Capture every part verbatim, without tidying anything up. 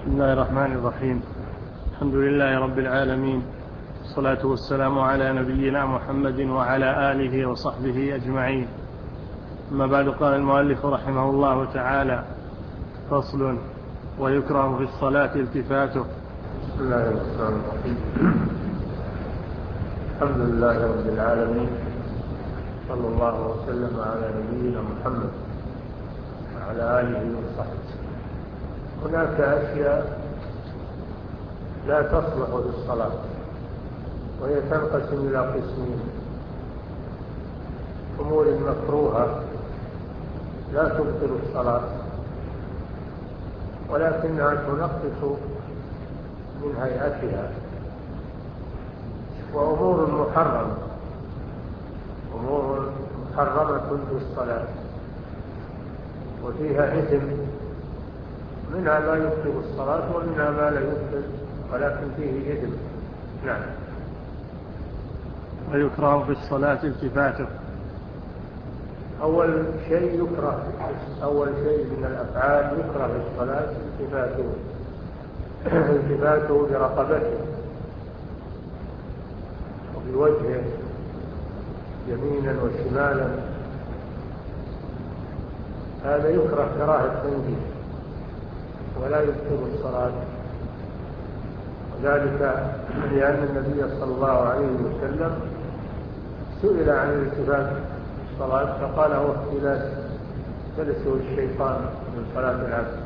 بسم الله الرحمن الرحيم. الحمد لله رب العالمين، والصلاة والسلام على نبينا محمد وعلى آله وصحبه أجمعين. أما بعد، قال المؤلف رحمه الله تعالى: فصل: ويكره في الصلاة التفاته. بسم الله الرحمن الرحيم. الحمد لله رب العالمين، صلى الله وسلم على نبينا محمد وعلى آله وصحبه. هناك أشياء لا تصلح للصلاة، وهي تنقسم إلى قسمين: أمور مكروهة لا تبطل الصلاة ولكنها تنقص من هيئتها، وأمور محرمة أمور محرمة في الصلاة وفيها إثم، منها ما يبطل الصلاة ومنها ما لا يبطل ولكن فيه إثم. نعم. ويكره في الصلاة التفاته. أول شيء يكره أول شيء من الأفعال يكره في الصلاة التفاته التفاته برقبته وبوجهه يمينا وشمالا، هذا يكره كراهة تنزيه ولا يبطل الصلاة، وذلك لأن النبي صلى الله عليه وسلم سئل عن الالتفات في الصلاة فقال: هو اختلاس يلسه الشيطان من صلاة العبد.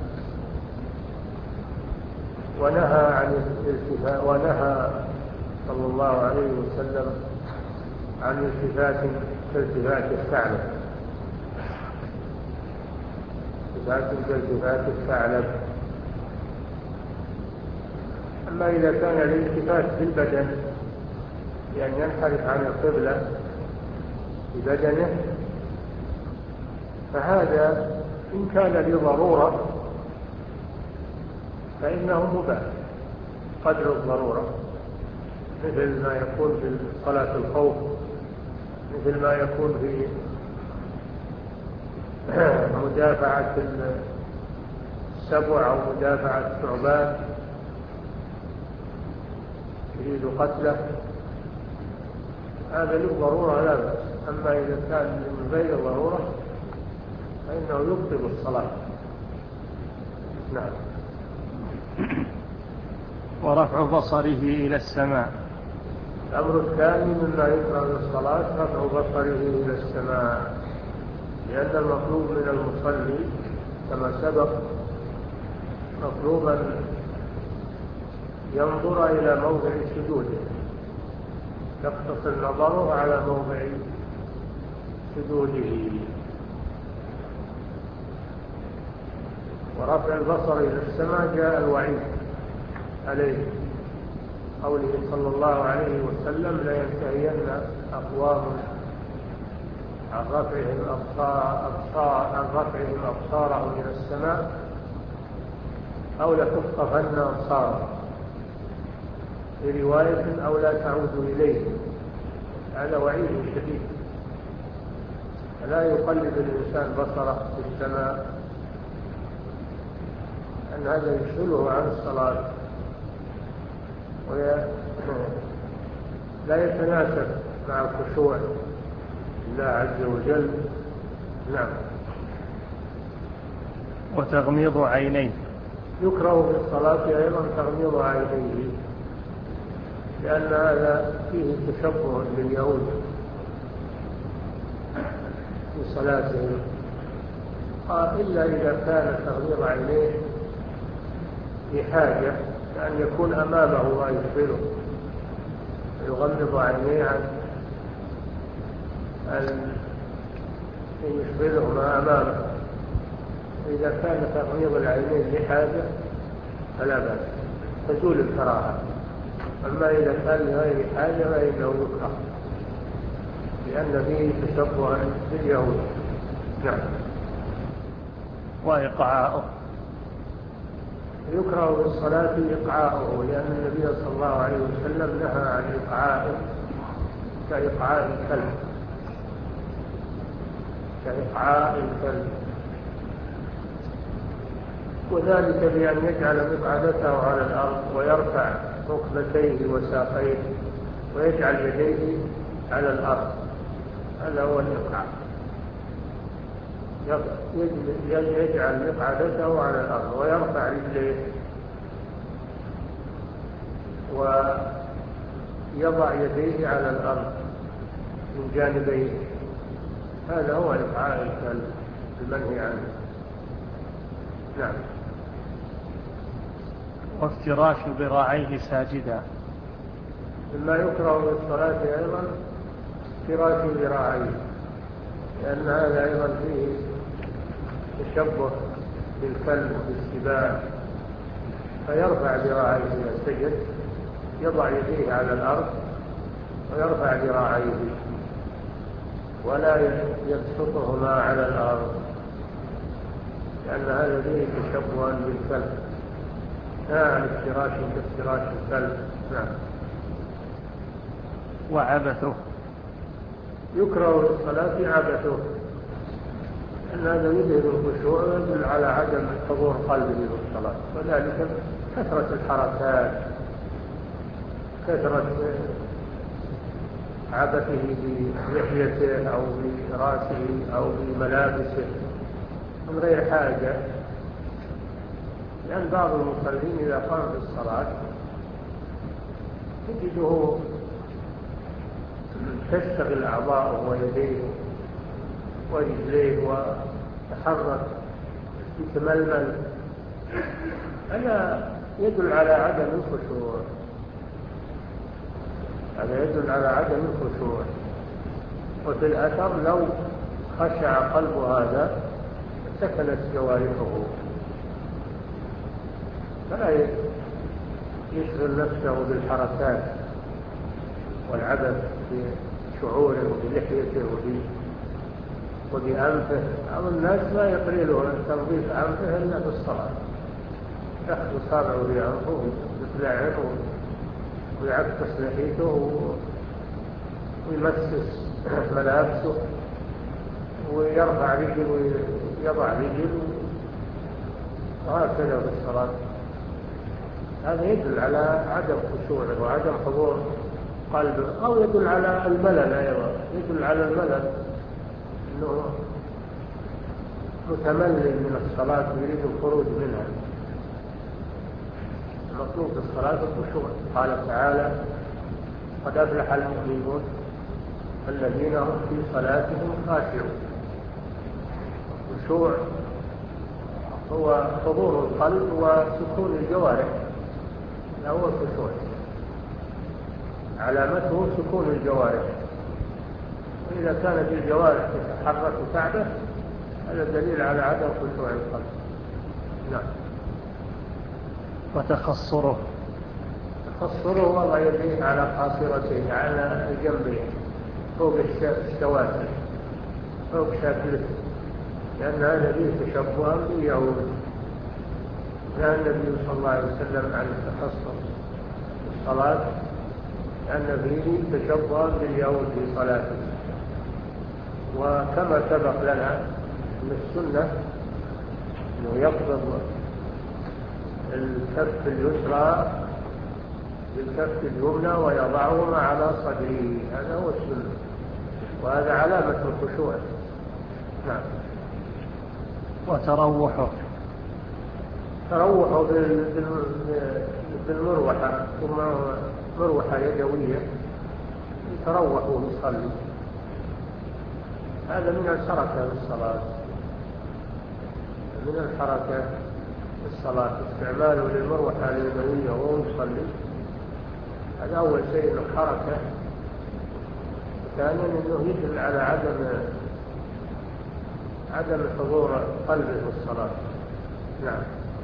ونهى عن الالتفات ونهى صلى الله عليه وسلم عن التفات كالتفات الثعلب التفات كالتفات الثعلب أما إذا كان الالتفات في البدن بأن ينحرف عن القبلة ببدنه فهذا إن كان لضرورة فإنه مباح قدر الضرورة، مثل ما يكون في صلاة الخوف، مثل ما يكون في مدافعة السبع أو مدافعة الثعبان يريد قتله، هذا للضرورة لا بأس. أما إذا كان من غير ضرورة فإنه يبطل الصلاة. نعم. ورفع بصره إلى السماء. الأمر الثاني مما يكره للصلاة رفع بصره إلى السماء، لأن المطلوب من المصلي كما سبق مطلوبا ينظر إلى موضع سجوده، يقتصر نظره على موضع سجوده. ورفع البصر إلى السماء جاء الوعيد عليه، قوله صلى الله عليه وسلم: لا ينتهين أقوام عن رفعهم أبصار عن رفعهم أبصارهم إلى السماء أو لتخطفن أبصارهم، في رواية أو لا تعود إليه. هذا وعيد شديد، فلا يقلب الإنسان بصره في السماء، أن هذا يشغله عن الصلاة ولا يتناسب مع الخشوع لله عز وجل. نعم. وتغميض عينيه. يكره في الصلاة أيضا تغميض عينيه، لأن هذا فيه تشبه باليهود في صلاتهم، إلا إذا كان تغميض عينيه بحاجة، كأن يكون أمامه ما يشغله يغمض عينيه عن أن يشغله ما أمامه. إذا كان تغميض العينين بحاجة فلا بأس، تزول الكراهة. أما إذا كان لغير حاجة فإنه يكره، لأن فيه تشبها باليهود. نعم. وإقعاؤه. يكره بالصلاة إقعاؤه، لأن النبي صلى الله عليه وسلم نهى عن إقعاء كإقعاء الكلب كإقعاء الكلب وذلك بأن يجعل مقعدته على الأرض ويرفع ركبتيه وساقيه ويجعل يديه على الأرض. هذا هو الإقعاء، يجعل مقعدته على الأرض ويرفع رجليه ويضع يديه على الأرض من جانبيه. هذا هو إقعاء الكلب المنهي عنه. نعم. وافتراش ذراعيه ساجدا. مما يكره بالصلاة أيضا افتراش ذراعيه، لأن هذا أيضا فيه تشبه بالكلب وبالسباع، فيرفع ذراعيه إلى السجد، يضع يديه على الأرض ويرفع ذراعيه ولا يبسطهما على الأرض، لأن هذا فيه تشبه بالكلب. نعم، افتراش كافتراش الكلب. نعم. وعبثه. يكره للصلاة عبثه، أن هذا يذهب الخشوع ويدل على عدم حضور قلبه بالصلاة، وذلك كثرة الحركات، كثرة عبثه بلحيته أو براسه أو بملابسه من غير حاجة. لأن بعض المصلين إذا قام بالصلاة تجده تشتغل أعضاؤه ويديه ورجليه وتحرك يتململ، هذا يدل على عدم الخشوع، هذا يدل على عدم الخشوع. وفي الأثر لو خشع قلب هذا سكنت جوارحه، فلا يشغل نفسه بالحركات والعبث بشعوره وبلحيته وبأنفه. بعض الناس ما يقلله تنظيف أنفه إلا في الصلاة، يأخذ صابعه بأنفه ويطلعه ويعكس لحيته ويمسس ملابسه ويرفع رجل ويضع رجل، وهكذا بالصلاة. هذا يدل على عدم خشوعه وعدم حضور قلبه، أو يدل على الملل أيضا، يدل على الملل أنه متملل من الصلاة ويريد الخروج منها. المطلوب في الصلاة الخشوع. قال تعالى: قد أفلح المؤمنون الذين هم في صلاتهم خاشعون. الخشوع هو حضور القلب وسكون الجوارح، هذا هو الخشوع، علامته سكون الجوارح. وإذا كانت الجوارح تتحرك وتعبث هذا دليل على عدم خشوع القلب. نعم. وتخصره. تخصره وضع يديه على قاصرته على جنبه فوق الشواتر فوق شاكلته، لأن هذا فيه تشبها باليهود. نهى النبي صلى الله عليه وسلم عن التخصر في الصلاة، لأن فيه تشبها باليهود في صلاته. وكما سبق لنا من السنة أنه يقبض الكف اليسرى بالكف اليمنى ويضعهما على صدره، هذا هو السنة، وهذا علامة الخشوع. نعم. وتروحه. تروحه بالمروحة، ثم مروحة يدوية يتروح ويصلي، هذا من الحركة في الصلاة، من الحركة في الصلاة استعماله للمروحة اليدوية وهو يصلي، هذا أول شيء الحركة. ثانيا أنه يدل على عدم عدم حضور قلبه في الصلاة. نعم.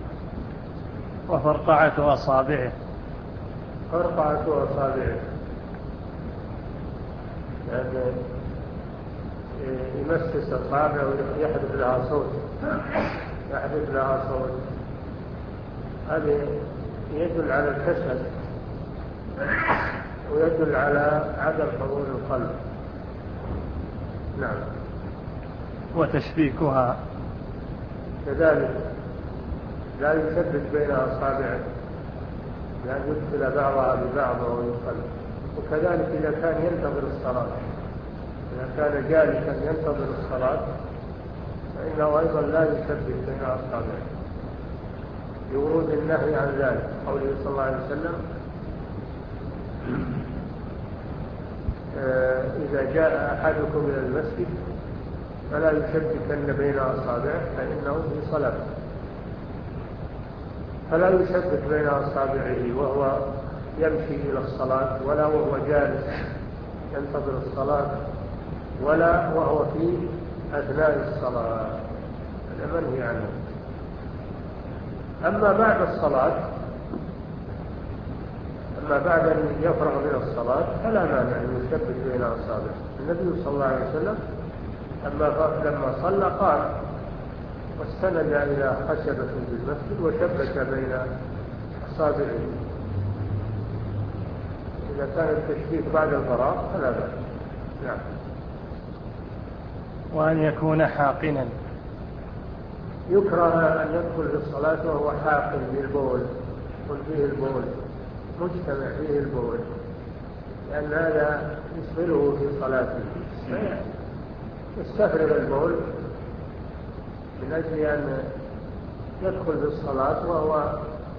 وفرقعة أصابعه. فرقعة أصابعه يعني يمسس أصابعه ويحدث لها صوت، يحدث لها صوت، هذا يدل على الكسل ويدل على عدم حضور القلب. نعم. وتشبيكها. كذلك لا يثبت بين أصابعه لأن يدخل بعضها ببعض ويقلب. وكذلك إذا كان ينتظر الصلاة، إذا كان جالسا ينتظر الصلاة فإنه أيضا لا يثبت بين أصابعه لورود النهي عن ذلك، قوله صلى الله عليه وسلم إذا جاء أحدكم إلى المسجد فلا يشبكن بين أصابعه فإنه في صلاة. فلا يشبك بين أصابعه وهو يمشي إلى الصلاة، ولا وهو جالس ينتظر الصلاة، ولا وهو في أثناء الصلاة، هذا منهي عنه. أما بعد الصلاة، أما بعد أن يفرغ من الصلاة فلا مانع أن يشبك بين أصابعه. النبي صلى الله عليه وسلم لما صلى قام واستند إلى خشبة بالمسجد وشبك بين أصابعه. إذا كان التشبيك بعد الفراغ فلا بأس. نعم. وأن يكون حاقنا، يكره أن يدخل في الصلاة وهو حاقن بالبول، يدخل فيه البول، مجتمع فيه البول، لأن هذا يشغله في صلاته، يستفرغ البول من أجل أن يدخل في الصلاة وهو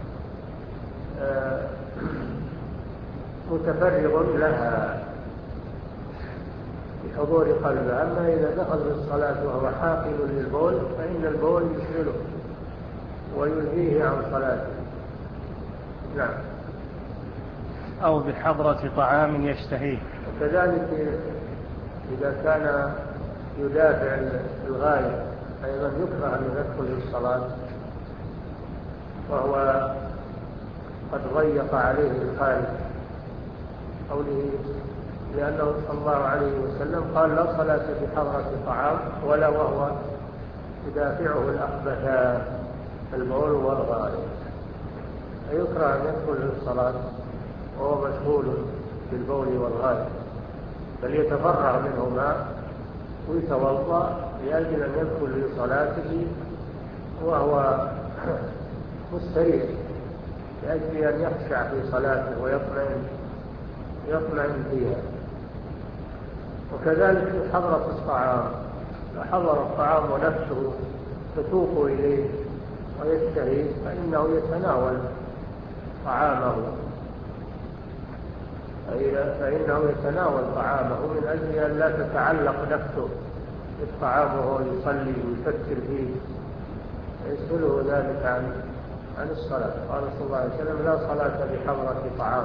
متفرغ لها بحضور قلبه. أما إذا دخل في الصلاة وهو حاقن للبول فإن البول يشغله ويلهيه عن صلاته. نعم. أو بحضرة طعام يشتهيه. وكذلك إذا كان يدافع الغاية أيضا يكره أن يدخل في الصلاة وهو قد ضيق عليه الخارج، قوله لأنه صلى الله عليه وسلم قال لا صلاة بحضرة طعام ولا وهو يدافعه الأخبثان البول والغائط. فيكره أن يدخل في الصلاة وهو مشغول بالبول والغائط، بل يتفرغ منهما ويتوضأ لأجل أن يدخل في صلاته وهو مستريح، لأجل أن يخشع في صلاته ويطمئن يطمئن فيها. وكذلك في حضرة الطعام، لو حضر الطعام ونفسه تتوق إليه ويشتهي فإنه يتناول طعامه فإنه يتناول طعامه من أجل أن لا تتعلق نفسه بالطعام وهو يصلي ويفكر فيه، يشغله ذلك عن عن الصلاة. قال صلى الله عليه وسلم لا صلاة بحضرة طعام.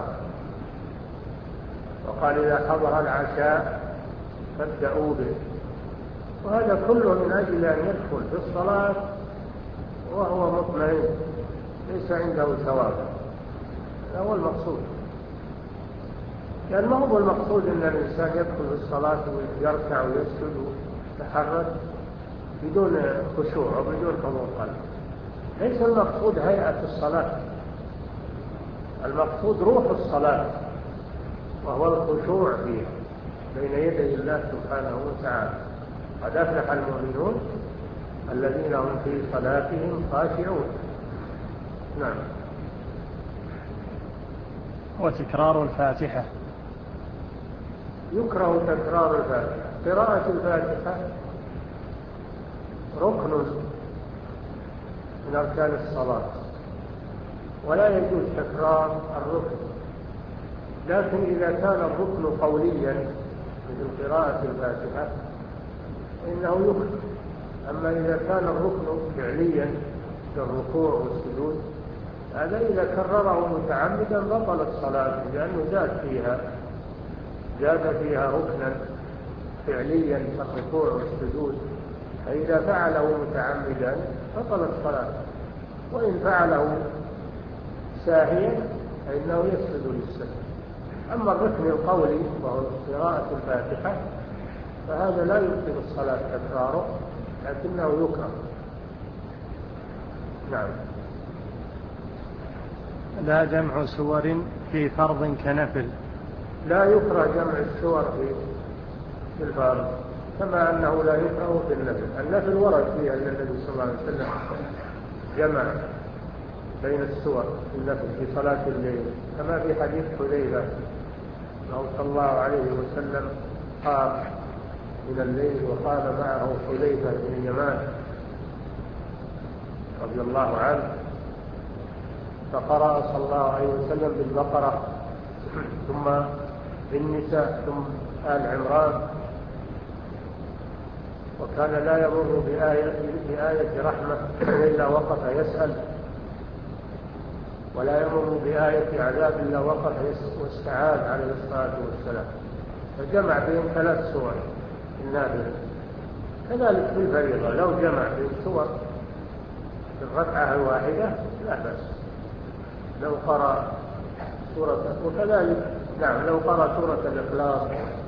وقال إذا حضر العشاء فابدأوا به. وهذا كله من أجل أن يدخل في الصلاة وهو مطمئن ليس عنده ثواب. هذا هو المقصود، لأن ما هو المقصود أن الإنسان يدخل في الصلاة ويركع ويسجد ويتحرك بدون خشوع وبدون حضور قلب. ليس المقصود هيئة الصلاة، المقصود روح الصلاة وهو الخشوع فيها بين يدي الله سبحانه وتعالى. قد أفلح المؤمنون الذين هم في صلاتهم خاشعون. نعم. وتكرار الفاتحة، يكره تكرار الفاتحة. قراءة الفاتحة ركن من أركان الصلاة ولا يجوز تكرار الركن، لكن إذا كان الركن قوليا مثل قراءة الفاتحة إنه يكره. أما إذا كان الركن فعليا كالركوع والسجود هذا إذا كرره متعمدا بطلت صلاته، لأنه زاد فيها زاد فيها ركنا فعليا كالركوع والسجود، فإذا فعله متعمدا بطلت صلاته. وإن فعله ساهيا فإنه يسجد للسهو. أما الركن القولي وهو قراءة الفاتحة فهذا لا يبطل الصلاة تكراره، لكنه يكره. نعم. لا جمع سور في فرض كنفل، لا يكره جمع السور في الفرض كما أنه لا يكره في النفل. النفل ورد فيها أن النبي صلى الله عليه وسلم جمع بين السور النفل في صلاة الليل، كما في حديث حذيفة أنه صلى الله عليه وسلم قام من الليل وقام معه حذيفة بن اليمان رضي الله عنه، فقرأ صلى الله عليه وسلم بالبقرة ثم بالنساء ثم آل عمران، وكان لا يمر بآية, بآية رحمة إلا وقف يسأل، ولا يمر بآية عذاب إلا وقف واستعاذ عليه الصلاة والسلام، فجمع بين ثلاث سور النافلة. كذلك في الفريضة لو جمع بين سور في الركعة الواحدة لا بأس، لو قرأ سورة، وكذلك نعم لو قرأ سورة الإخلاص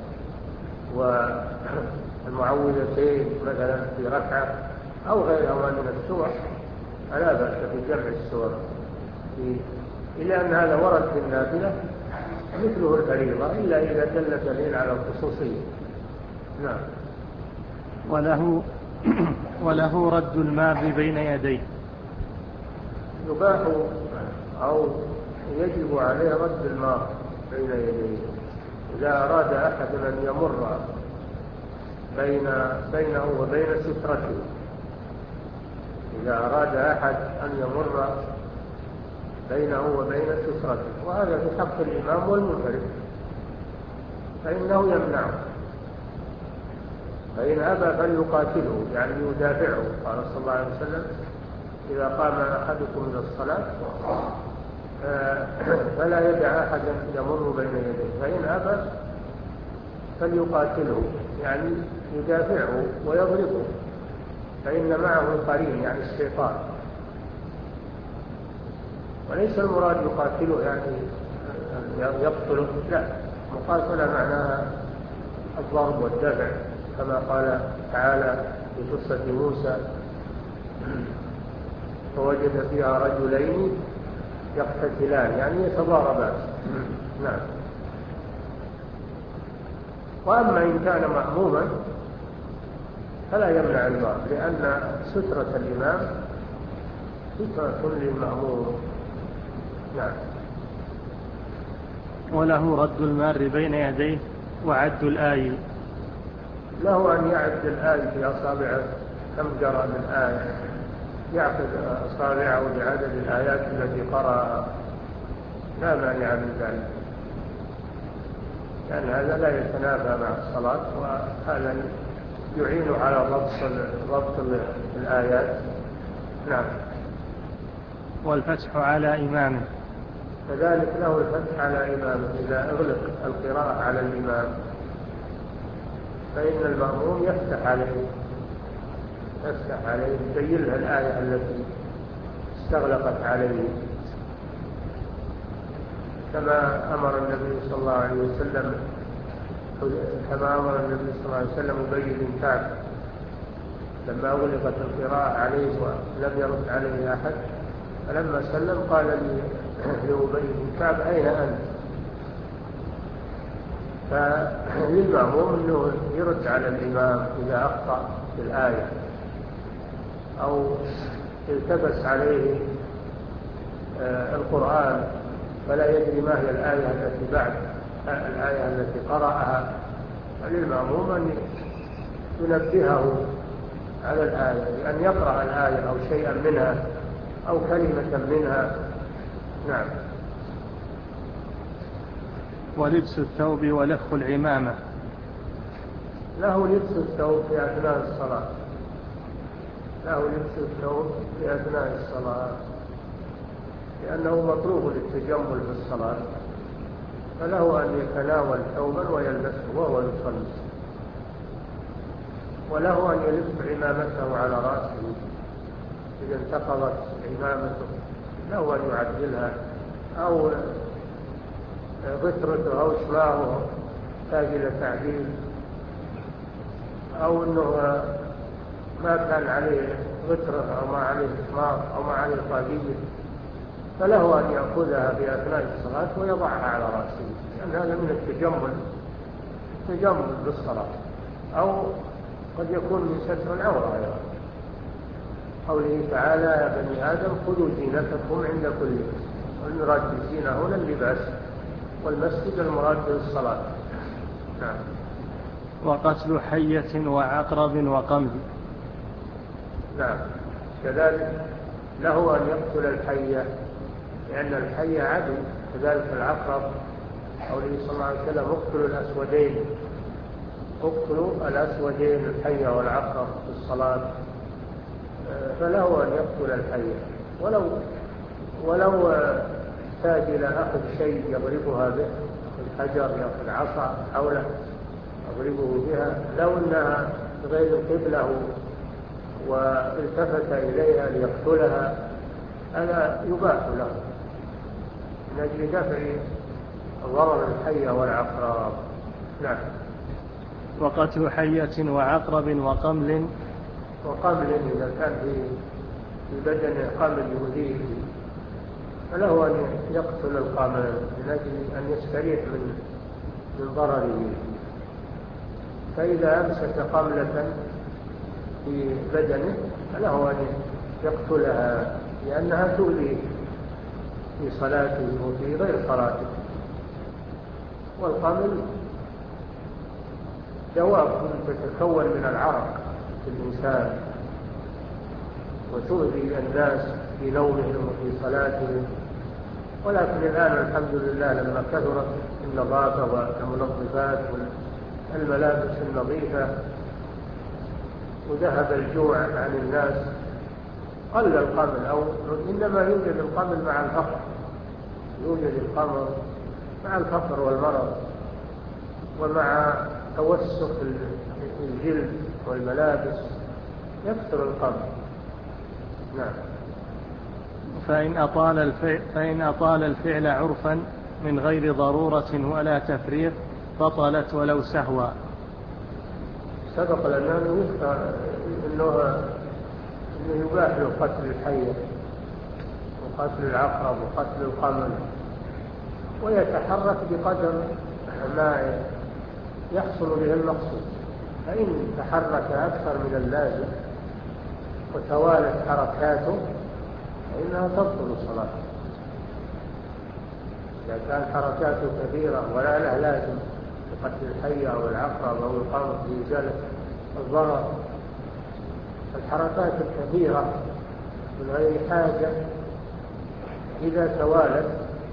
والمعوذتين مثلا في ركعة أو غيرها من السور فلا بأس بجمع السور، إلا أن هذا ورد في النافلة مثله الفريضة إلا إذا دل دليل على الخصوصية. نعم. وله وله رد الماء بين يديه. يباح أو يجب عليه رد الماء بين يديه إذا أراد أحد أن يمر بين بينه وبين سترته، إذا أراد أحد أن يمر بينه وبين سترته، وهذا في حق الإمام والمنفرد فإنه يمنعه، فإن أبى فليقاتله يعني يدافعه. قال صلى الله عليه وسلم إذا قام أحدكم من الصلاة فلا يدع أحدا يمر بين يديه، فإن أبى فليقاتله يعني يدافعه ويضربه، فإن معه القرين يعني الشيطان، وليس المراد يقاتله يعني يقتله، لا، مقاتلة معناها الضرب والدفع، كما قال تعالى في قصة موسى فوجد فيها رجلين يقتتلان يعني يتضاربان. نعم. وأما إن كان مأموما فلا يمنع الضرب، لأن سترة الإمام سترة للمأموم. نعم. وله رد المار بين يديه وعد الآية. له أن يعد الآية في أصابعه كم جرى من آية، يعقد أصابعه بعدد الآيات التي قرأها، لا مانع من ذلك، لأن هذا لا يتنافى مع الصلاة، وهذا يعين على ضبط ضبط الآيات. نعم. والفتح على إمامه. كذلك له الفتح على إمامه إذا أغلق القراءة على الإمام، فإن المأموم يفتح عليه يفتح عليه يبين له الآية التي استغلقت عليه، كما أمر النبي صلى الله عليه وسلم كما أمر النبي صلى الله عليه وسلم أبي بن كعب لما أغلقت القراءة عليه ولم يرد عليه أحد، فلما سلم قال لي لأبي بن كعب أين أنت؟ فللمأموم أنه يرد على الإمام إذا أخطأ في الآية أو التبس عليه القرآن فلا يدري ما هي الآية التي بعد الآية التي قرأها، فللمأموم أن ينبهه على الآية بأن يقرأ الآية أو شيئا منها أو كلمة منها. نعم. ولبس الثوب ولف العمامة. له لبس الثوب في أثناء الصلاة له لبس الثوب في أثناء الصلاة لأنه مطلوب للتجمل في الصلاة، فله أن يتناول ثوبا ويلبسه وهو يصلي، وله أن يلف عمامته على رأسه إذا انتقضت عمامته، له أن يعدلها، أو غترته أو شماغه تاجل تعديل، أو أنه ما كان عليه غترة أو ما عليه شماغ أو ما عليه طاقية، فله أن يأخذها في أثناء الصلاة ويضعها على رأسه، لأن هذا من التجمل التجمل بالصلاة، أو قد يكون من ستر العورة أيضا. قوله تعالى يا بني آدم خذوا زينتكم عند كل مسجد، والمراد بالزينة هنا اللباس، والمسجد المراد بالصلاة. نعم. وقتل حية وعقرب وقمل. نعم كذلك له أن يقتل الحية لأن الحية عدو، كذلك العقرب قوله صلى الله عليه وسلم اقتلوا الأسودين، اقتلوا الأسودين الحية والعقرب في الصلاة، فله أن يقتل الحية ولو ولو احتاج إلى أخذ شيء يضربها به، يأخذ حجر يأخذ عصا حوله يضربه بها، لو أنها غير القبلة والتفت إليها ليقتلها هذا يباح له من أجل دفع ضرر الحية والعقرب. نعم. وقتل حية وعقرب وقمل. وقمل إذا كان في في بدن قمل يؤذيه فله أن يقتل القمل من أجل أن يستريح من من ضرره. فإذا أمسك قملة في بدنه فله أن يقتلها لأنها تؤذيه في صلاته وفي غير صلاته. والقمل دواب تتكون من العرق في الإنسان وتؤذي الناس في نومهم وفي صلاتهم، ولكن الآن الحمد لله لما كثرت النظافة والمنظفات والملابس النظيفة وذهب الجوع عن الناس قل القمل، أو إنما يوجد القمل مع الفقر، يوجد القمل مع الفقر والمرض ومع توسخ الجلد والملابس يكثر القمل. نعم. فإن أطال الفعل, فإن أطال الفعل عرفا من غير ضرورة ولا تفريط بطلت ولو سهوا. سبق لنا أنه إنه يباح له قتل الحية وقتل العقرب وقتل القمل، ويتحرك بقدر ما يحصل به المقصود. فإن تحرك أكثر من اللازم وتوالت حركاته فإنها تبطل الصلاة. إذا كان حركاته كثيرة ولا له لازم لقتل الحية أو العقرب أو القمل لإزالة الضرر، الحركات الكثيرة من غير حاجة إذا توالت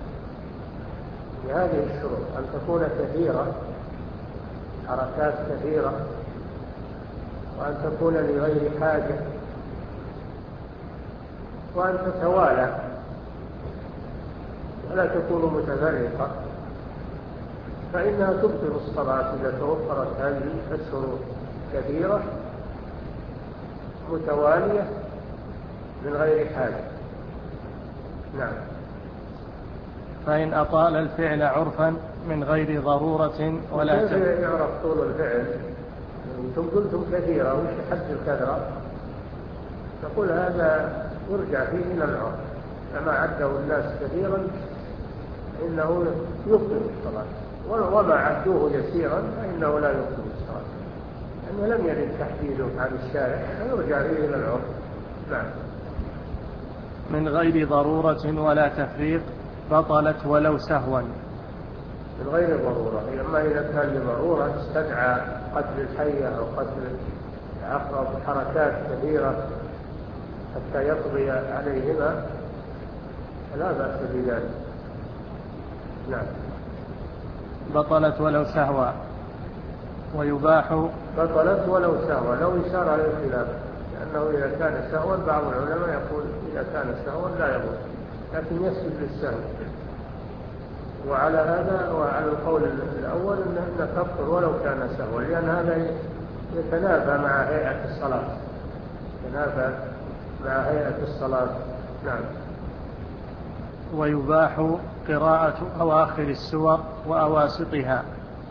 بهذه الشروط أن تكون كثيرة، حركات كثيرة، وأن تكون لغير حاجة، وأن تتوالى ولا تكون متفرقة، فإنها تبطل الصلاة إذا توفرت هذه الشروط كثيرة متوالية من غير حاجة. نعم. فإن أطال الفعل عرفا من غير ضرورة ولا كيف يعرف طول الفعل؟ أنتم قلتم كثيرة، وش حد الكثرة؟ نقول هذا يرجع فيه إلى العرف، كما عده الناس كثيرا إنه يبطل الصلاة، وما عدوه يسيرا فإنه لا يبطل الصلاة، لأنه لم يرد تحديده عن الشارع فيرجع فيه إلى العرف. نعم. من غير ضرورة ولا تفريق بطلت ولو سهوا. من غير ضرورة، أما إذا كان لضرورة استدعى قتل الحية أو قتل العقرب حركات كثيرة حتى يقضي عليهما فلا بأس بذلك. نعم. بطلت ولو سهوا. ويباح بطلت ولو سهوا، لو إشارة للخلاف، لأنه إذا كان سهوا بعض العلماء يقول إذا كان سهوا لا يضر، لكن يسجد للسهو. وعلى هذا وعلى القول الأول أن تبطل ولو كان سهوا، لأن هذا يتنافى مع هيئة الصلاة، يتنافى مع هيئة الصلاة. نعم. ويباح قراءة أواخر السور وأواسطها.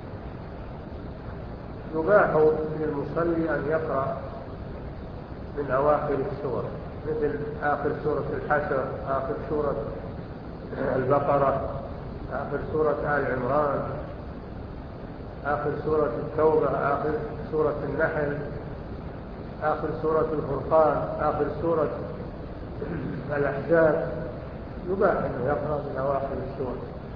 يباح للمصلي أن يقرأ من أواخر السور، مثل آخر سورة الحشر، آخر سورة البقرة، آخر سورة آل عمران، آخر سورة التوبة، آخر سورة النحل، آخر سورة الفرقان، آخر سورة الأحزاب، يباح أن يقرأ من أواخر السور،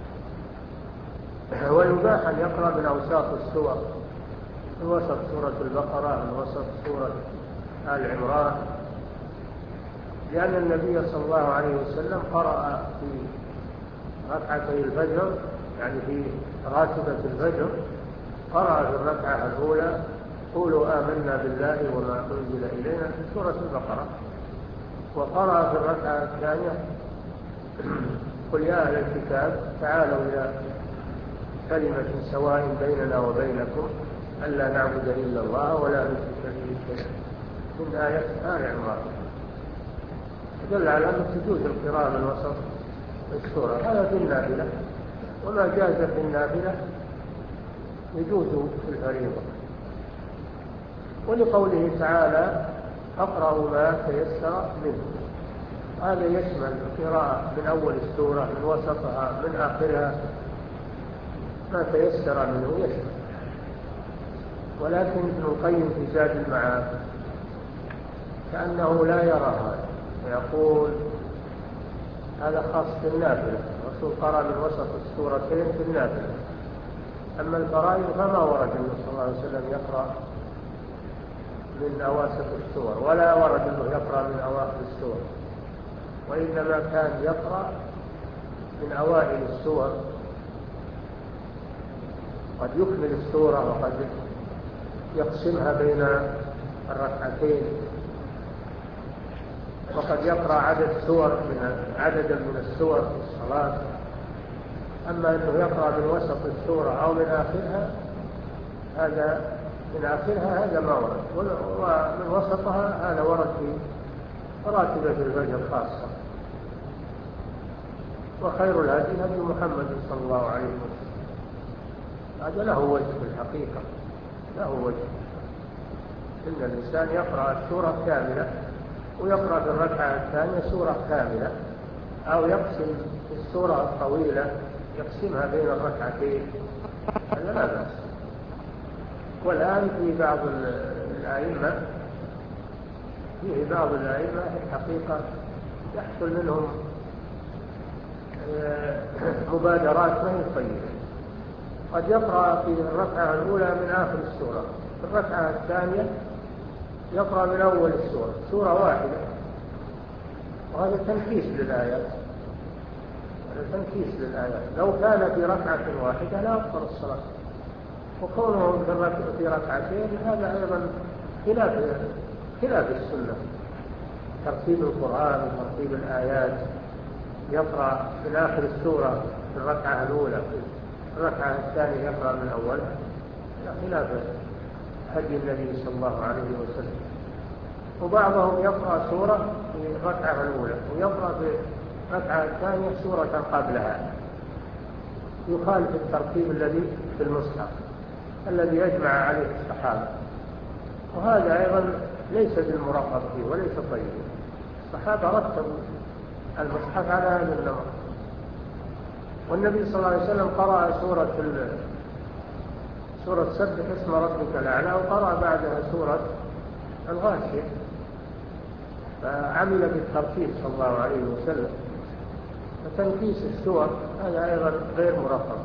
ويباح أن يقرأ من أوساط السور، من وسط سورة البقرة، من وسط سورة آل عمران، لأن النبي صلى الله عليه وسلم قرأ في ركعتي الفجر، يعني في راتبة الفجر، قرأ في الركعة الأولى قولوا آمنا بالله وما أنزل إلينا في سورة البقرة، وقرأ في الركعة الثانية قل يا أهل الكتاب تعالوا إلى كلمة سواء بيننا وبينكم ألا نعبد إلا الله ولا نشرك به شيئا، من آية آل عمران، دل على أن تجوز القراءة من وسط السورة، هذا في النافلة، وما جاز في النافلة يجوز في الفريضة. ولقوله تعالى اقرأوا ما تيسر منه، هذا يشمل القراءة من أول السورة، من وسطها، من آخرها، ما تيسر منه يشمل. ولكن ابن القيم في زاد المعاد كأنه لا يرى هذا، ويقول هذا خاص في النافلة، الرسول قرأ من وسط السورتين في النافلة، أما الفرائض فما ورد النبي صلى الله عليه وسلم يقرأ من أواسط السور، ولا ورد أنه يقرأ من أواخر السور، وإنما كان يقرأ من أوائل السور، قد يكمل السورة وقد يقسمها بين الركعتين، وقد يقرأ عدد سور من عددا من السور في الصلاة. أما أنه يقرأ من وسط السورة أو من آخرها، هذا من آخرها هذا ما ورد، ومن وسطها هذا ورد في راتبة الفجر خاصة. وخير الهدي هدي محمد صلى الله عليه وسلم، هذا له وجه في الحقيقة، له وجه، إن الإنسان يقرأ السورة كاملة ويقرأ في الركعة الثانية سورة كاملة، أو يقسم السورة الطويلة يقسمها بين الركعتين، هذا لا بأس. والآن في بعض الأئمة فيه بعض الأئمة في الحقيقة يحصل منهم مبادرات ما هي طيبة، قد يقرأ في الركعة الأولى من آخر السورة، في الركعة الثانية يقرأ من أول السورة سورة واحدة، وهذا تنكيس للآيات، هذا تنكيس للآيات. لو كان في ركعة واحدة لا أبطل الصلاة، وكونه في ركعتين هذا أيضا خلاف خلاف السنة، ترتيب القرآن وترتيب الآيات، يقرأ من آخر السورة في الركعة الأولى، في الركعة الثانية يقرأ من أولها، خلاف هدي النبي صلى الله عليه وسلم. وبعضهم يقرأ سورة في الركعة الأولى ويقرأ في الركعة الثانية سورة قبلها، يخالف الترتيب الذي في المصحف الذي يجمع عليه الصحابة، وهذا أيضا ليس بالمرغب فيه وليس طيب. الصحابة رتبوا المصحف على هذا النمط، والنبي صلى الله عليه وسلم قرأ سورة سورة سبح اسم ربك الأعلى، وقرأ بعدها سورة الغاشية، فعمل بالترتيب صلى الله عليه وسلم. فتنكيس السور هذا أيضا غير مرغب،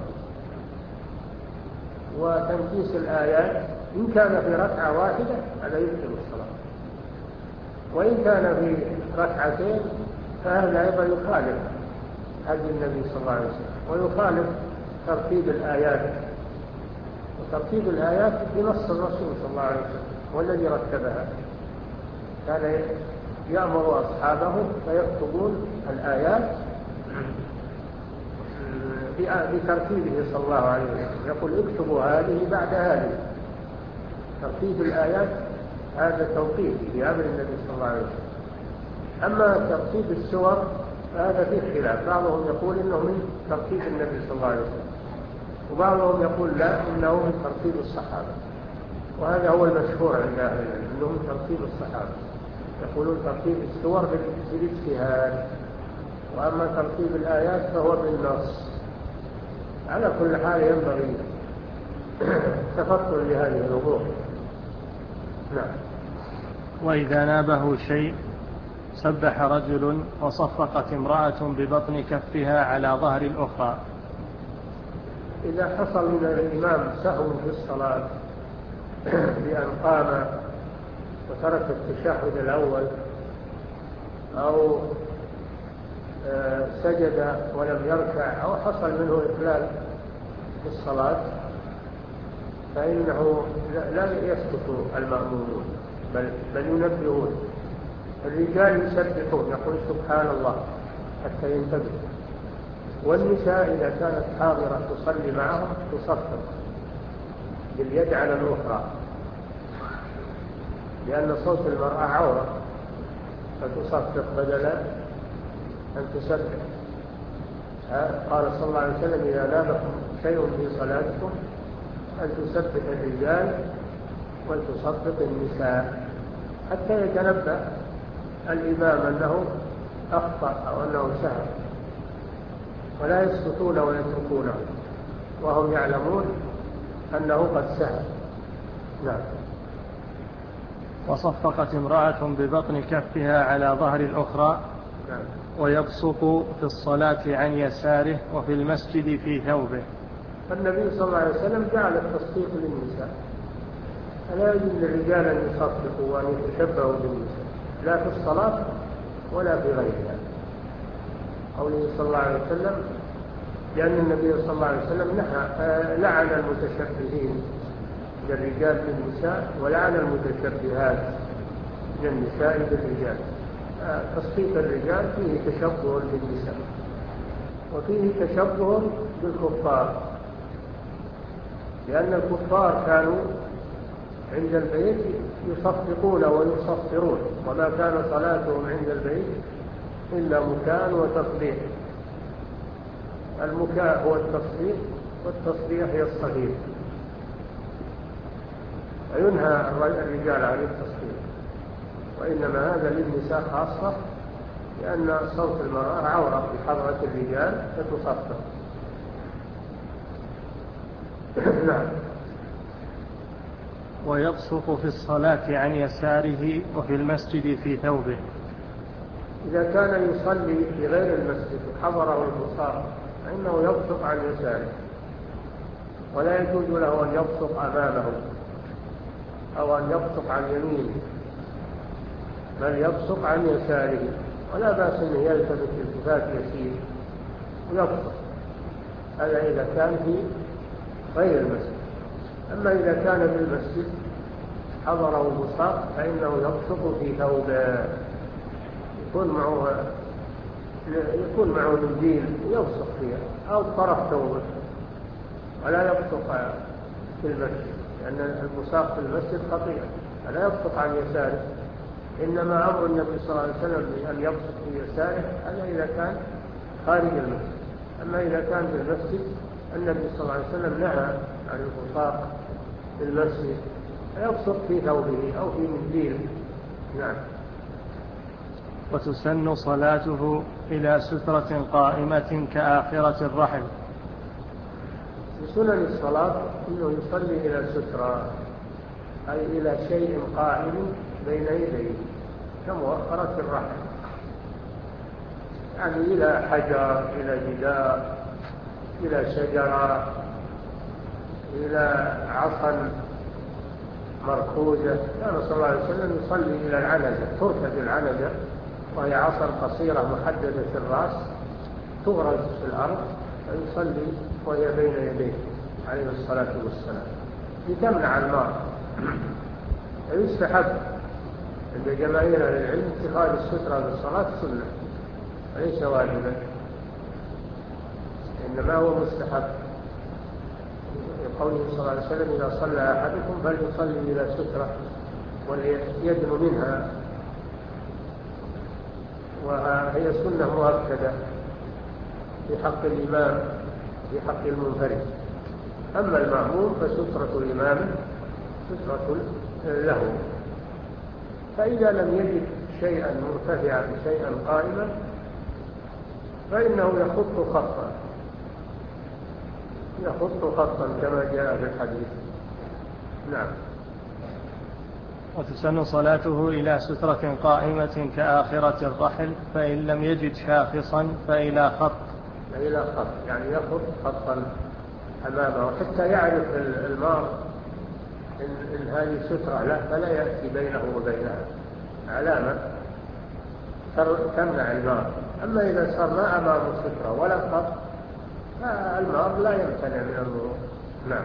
وتنكيس الآيات إن كان في ركعة واحدة هذا يبطل الصلاة، وإن كان في ركعتين فهذا أيضا يخالف هدي النبي صلى الله عليه وسلم، ويخالف ترتيب الآيات، وترتيب الآيات بنص الرسول صلى الله عليه وسلم والذي رتبها، كان يأمر أصحابه فيكتبون الآيات بترتيبه صلى الله عليه وسلم، يقول اكتبوا هذه بعد هذه، ترتيب الآيات هذا توقيفي بأمر النبي صلى الله عليه وسلم. أما ترتيب السور فهذا فيه خلاف، بعضهم يقول إنه من ترتيب النبي صلى الله عليه وسلم، وبعضهم يقول لا إنه من ترتيب الصحابة، وهذا هو المشهور عند أهل العلم إنه من ترتيب الصحابة، يقولون ترتيب السور بالاجتهاد، وأما ترتيب الآيات فهو بالنص. على كل حال ينبغي تفكر لهذه الأمور. نعم. وإذا نابه شيء سبح رجل وصفقت امرأة ببطن كفها على ظهر الأخرى. إذا حصل من الإمام سهو في الصلاة بأن قام وترك التشهد الأول أو سجد ولم يركع أو حصل منه إخلال في الصلاة فإنه لا يسكت المأمومون بل, بل ينبهون. الرجال يسبحون يقول سبحان الله حتى ينتبه، والنساء إذا كانت حاضرة تصلي معهم تصفق باليد على الأخرى لأن صوت المرأة عورة فتصفق بدل أن تسبح. قال صلى الله عليه وسلم إذا نابكم شيء في صلاتكم أن تسبح الرجال وتصفق النساء حتى يتنبه الإمام أنه أخطأ أو أنه سهى، ولا يسكتون ويتركونه وهم يعلمون أنه قد سهى. نعم. وصفقت امرأة ببطن كفها على ظهر الأخرى. نعم. ويبصق في الصلاة عن يساره وفي المسجد في ثوبه. النبي صلى الله عليه وسلم جعل التصفيق للنساء، فلا يجوز للرجال أن يصفقوا وأن يتشبهوا بالنساء لا في الصلاة ولا في غيرها. قوله صلى الله عليه وسلم لأن النبي صلى الله عليه وسلم نهى لعن المتشبهين من الرجال بالنساء ولعن المتشبهات من النساء بالرجال. تصفيق الرجال فيه تشبه بالنساء وفيه تشبه بالكفار، لأن الكفار كانوا عند البيت يصفقون ويصفرون وما كان صلاتهم عند البيت إلا مكاء وتصبيح. المكاء هو التصفيق والتصبيح هي الصفير، وينهى الرجال عن التصفيق، وإنما هذا للنساء خاصة لأن صوت المرأة عورة في حضرة الرجال فتصفق. نعم. ويبصق في الصلاة عن يساره وفي المسجد في ثوبه. إذا كان يصلي في غير المسجد حضره البصاق فإنه يبصق عن يساره، ولا يجوز له أن يبصق أمامه أو أن يبصق عن يمينه، بل يبصق عن يساره، ولا بأس أن يلتفت التفات يسير ويبصق. هذا إذا كان في غير المسجد. أما إذا كان في المسجد حضره البصاق فإنه يبصق في ثوبه، يكون معه يكون معه منديل يبصق فيها أو طرف ثوبه، ولا يبصق في المسجد لأن البصاق في المسجد خطيئة، فلا يبصق عن يساره. إنما أمر النبي صلى الله عليه وسلم بأن يبصق في يساره هذا إذا كان خارج المسجد. أما إذا كان في المسجد النبي صلى الله عليه وسلم نهى عن البصاق في المسجد، فيبصق في ثوبه أو في منديل. نعم. وتسن صلاته إلى سترة قائمة كآخرة الرحل. في سنن الصلاة أنه يصلي إلى سترة، أي إلى شيء قائم بين يديه كمؤخرة الرحل، يعني إلى حجر، إلى جدار، إلى شجرة، إلى عصا مركوزة. كان صلى الله عليه وسلم يصلي إلى العنزة، تركز العنزة وهي عصا قصيرة محددة الرأس تغرز في الأرض، فيصلي وهي بين يديه عليه الصلاة والسلام لتمنع الماء. ويستحب عند جماهير أهل العلم اتخاذ السترة بالصلاة سنة وليس واجبا، إنما هو مستحب. قوله صلى الله عليه وسلم إذا صلى أحدكم فليصلي إلى سترة وليدنو منها، وهي سنة مؤكدة في حق الإمام في حق المنفرد. أما المأموم فسترة الإمام سترة له. فإذا لم يجد شيئا مرتفعا شيئا قائما فإنه يخط خطا يخط خطا كما جاء في الحديث. نعم. وتسن صلاته إلى سترة قائمة كآخرة الرحل، فإن لم يجد شاخصا فإلى خط. إلى خط يعني يخط خطا أمامه حتى يعرف المار إن, إن هذه سترة له، فلا يأتي بينه وبينها علامة تمنع المار. أما إذا صار ما أمامه سترة ولا خط فالمار لا يمتنع من المرور. نعم.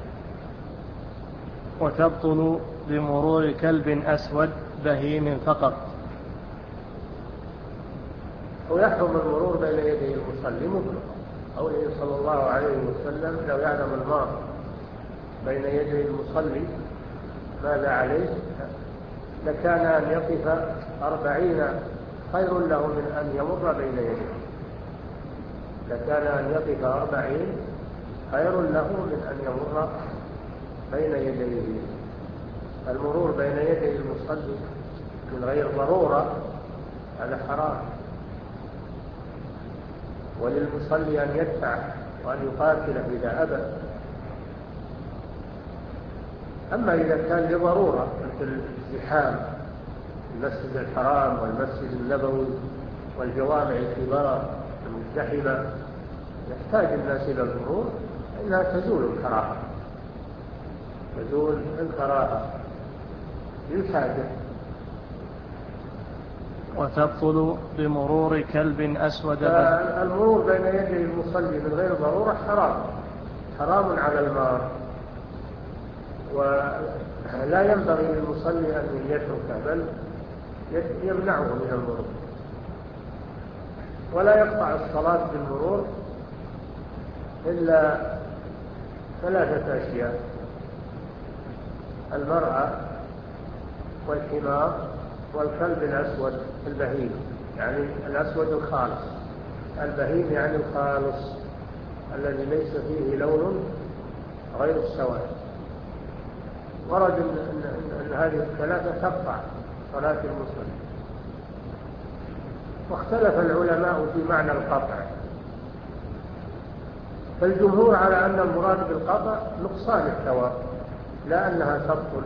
وتبطل بمرور كلب أسود بهيم فقط. ويحرم المرور بين يدي المصلي مطلقا. قوله صلى الله عليه وسلم: لو يعلم المار بين يدي المصلي ماذا عليه لكان أن يقف أربعين خير له من أن يمر بين يديه. لكان أن يقف أربعين خير له من أن يمر بين يديه. المرور بين يدي المصلي من غير ضرورة هذا حرام، وللمصلي أن يدفع وأن يقاتل إذا أبى. أما إذا كان لضرورة مثل الزحام المسجد الحرام والمسجد النبوي والجوامع الكبرى المزدحمة يحتاج الناس إلى المرور، فإنها تزول الكراهة، تزول الكراهة للحاجة. وتبطل بمرور كلب أسود. المرور بين يدي المصلي من غير ضرورة حرام، حرام على المار، ولا ينبغي للمصلي أن يتركه بل يمنعه من المرور. ولا يقطع الصلاة بالمرور إلا ثلاثة أشياء: المرأة والحمار والكلب الأسود البهيم، يعني الأسود الخالص، البهيم يعني الخالص الذي ليس فيه لون غير السواد. ورد أن, أن, أن هذه الثلاثة تقطع صلاة المصلي. واختلف العلماء في معنى القطع، فالجمهور على أن المراد بالقطع نقصان الثواب، لا أنها تبطل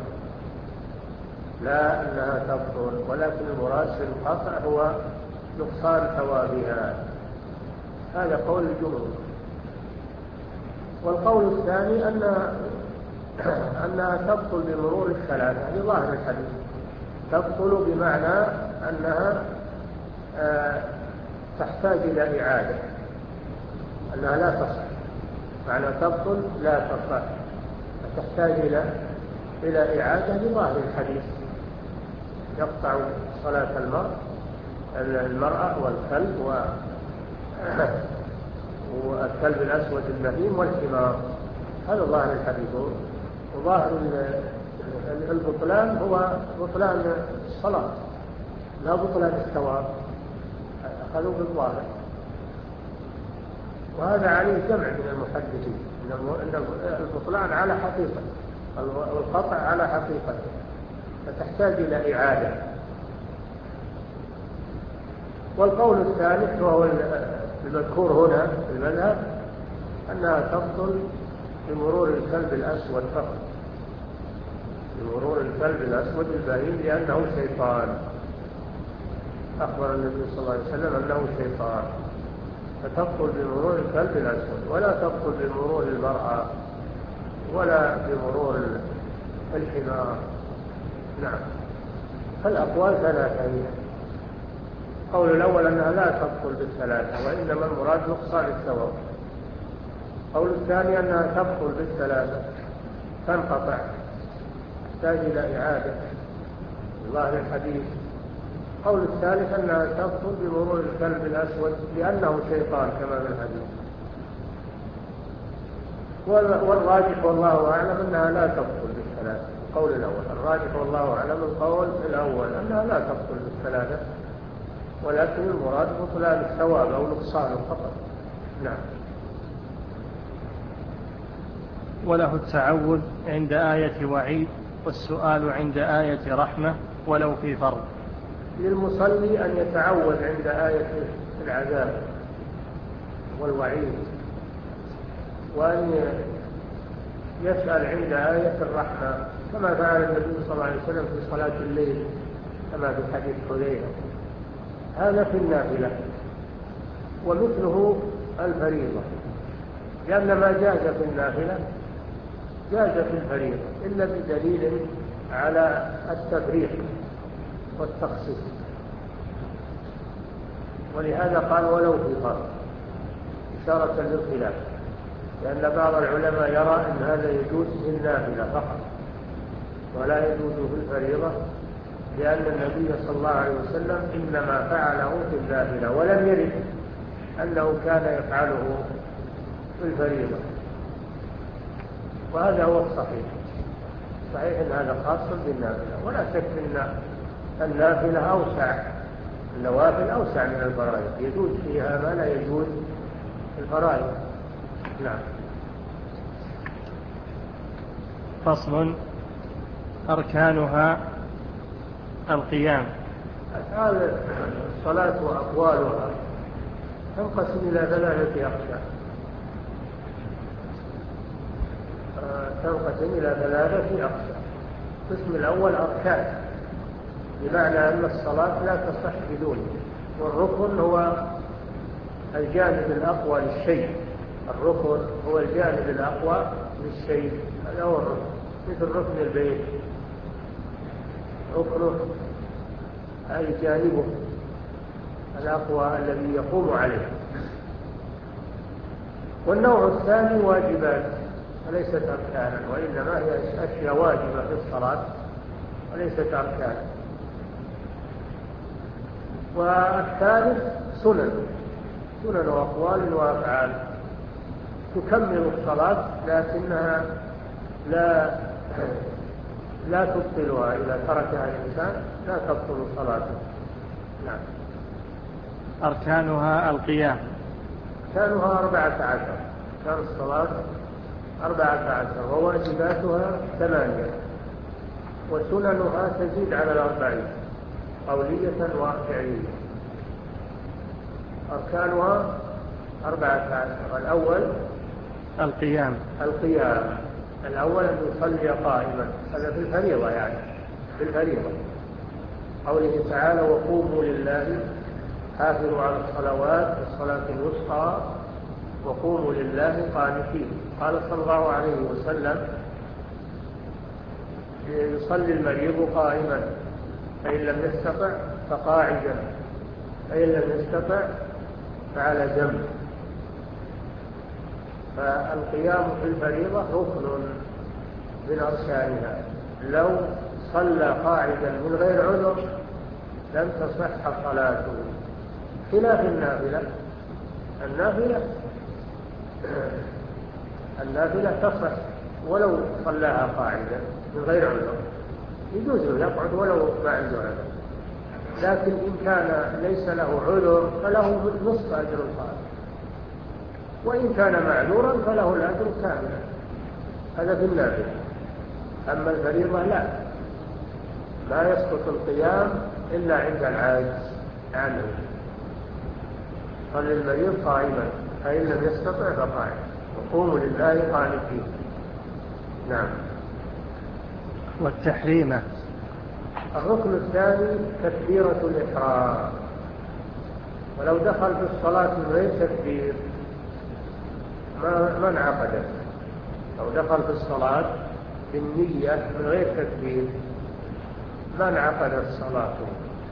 لا أنها تبطل ولكن المراد بالقطع هو نقصان ثوابها. هذا قول الجمهور. والقول الثاني أن أنها تبطل بمرور الثلاثة لظاهر الحديث. تبطل بمعنى أنها آه تحتاج إلى إعادة، أنها لا تصح. معنى تبطل لا تصح، تحتاج إلى إلى إعادة لظاهر الحديث. يقطع صلاة المرأة والكلب والكلب الأسود البهيم والحمار، هذا ظاهر الحديث. وظاهر البطلان هو بطلان الصلاة لا بطلان الثواب، أخذوا بالظاهر. وهذا عليه جمع من المحدثين أن البطلان على حقيقة والقطع على حقيقة، فتحتاج إلى إعادة. والقول الثالث وهو المذكور هنا في المذهب أنها تبطل بمرور الكلب الأسود فقط، بمرور الكلب الأسود البهيم لأنه شيطان. أخبر النبي صلى الله عليه وسلم أنه شيطان، فتبطل بمرور الكلب الأسود، ولا تبطل بمرور المرأة ولا بمرور الحمار. نعم. فالأقوال ثلاثة هي: القول الأول أنها لا تبطل بالثلاثة وإنما المراد نقصان الثواب. القول الثاني أنها تبطل بالثلاثة تنقطع، تحتاج إلى إعادة ظاهر الحديث. القول الثالث أنها تبطل بمرور الكلب الأسود لأنه شيطان كما في الحديث. والراجح والله أعلم أنها لا تبطل بالثلاثة. القول الأول الراجح والله أعلم القول الأول أنها لا تبطل بالثلاثة، ولكن المراد بطلان الثواب أو نقصانه فقط. نعم. وله التعوذ عند آية وعيد والسؤال عند آية رحمة ولو في فرض. للمصلي أن يتعوذ عند آية العذاب والوعيد، وأن يسأل عند آية الرحمة كما فعل النبي صلى الله عليه وسلم في صلاة الليل كما في حديث حذيفة. هذا في النافلة. ومثله الفريضة، لأن ما جاز في النافلة جاز في الفريضة إلا بدليل على التفريق والتخصيص. ولهذا قال ولو في فرض إشارة للخلاف، لأن بعض العلماء يرى أن هذا يجوز في النافلة فقط ولا يجوز في الفريضة، لأن النبي صلى الله عليه وسلم إنما فعله في النافلة ولم يرد أنه كان يفعله في الفريضة. وهذا هو الصحيح. صحيح أن هذا خاص بالنافلة، ولا شك أن النافلة أوسع، النوافل أوسع من الفرائض، يجوز فيها ما لا يجوز في الفرائض. نعم. فصل. أركانها القيام. أفعال الصلاة وأقوالها تنقسم إلى ثلاثة أقسام. تنقسم إلى ثلاثة أقسام. القسم الأول أركان، بمعنى أن الصلاة لا تصح بدونه. والركن هو الجانب الأقوى للشيء. الركن هو الجانب الأقوى للشيء، هذا هو الركن. مثل ركن البيت، ركنه أي جانبه الأقوى الذي يقوم عليه. والنوع الثاني واجبات وليست أركانا، وإنما هي أشياء واجبة في الصلاة وليست أركانا. والثالث سنن، سنن وأقوال وأفعال تكمل الصلاة لكنها لا لا تبطلها. إذا تركها الإنسان لا تبطل صلاته. نعم. أركانها القيام. أركانها أربعة عشر. أركان الصلاة أربعة عشر، وواجباتها ثمانية، وسننها تزيد على الأربعين قولية وفعلية. أركانها أربعة عشر. الأول القيام. القيام الأول أن يصلي قائما، هذا في الفريضة، يعني في الفريضة قوله تعالى وقوموا لله حافظوا على الصلوات والصلاة الوسطى وقوموا لله قانتين. قال صلى الله عليه وسلم يصلي المريض قائما، فإن لم يستطع فقاعدا، فإن لم يستطع فعلى جنب. فالقيام في الفريضة ركن من أركانها. لو صلى قاعدا من غير عذر لم تصح صلاته، خلاف النافلة. النافلة النافلة تصح ولو صلاها قاعدا من غير عذر، يجوز له يقعد ولو ما عنده عذر. لكن إن كان ليس له عذر فله نصف أجر القائم، وإن كان معذورا فله الأجر كاملا. هذا في النافلة. أما الفريضة لا، لا يسقط القيام إلا عند العاجز عنه. قال للمريض قائما فإن لم يستطع فقاعد وقوموا لله قانتين. نعم. والتحريمة. الركن الثاني تكبيرة الإحرام، ولو دخل في الصلاة من غير تكبير ما انعقدت. لو دخل في الصلاة بالنية من غير تكبير ما انعقدت صلاته،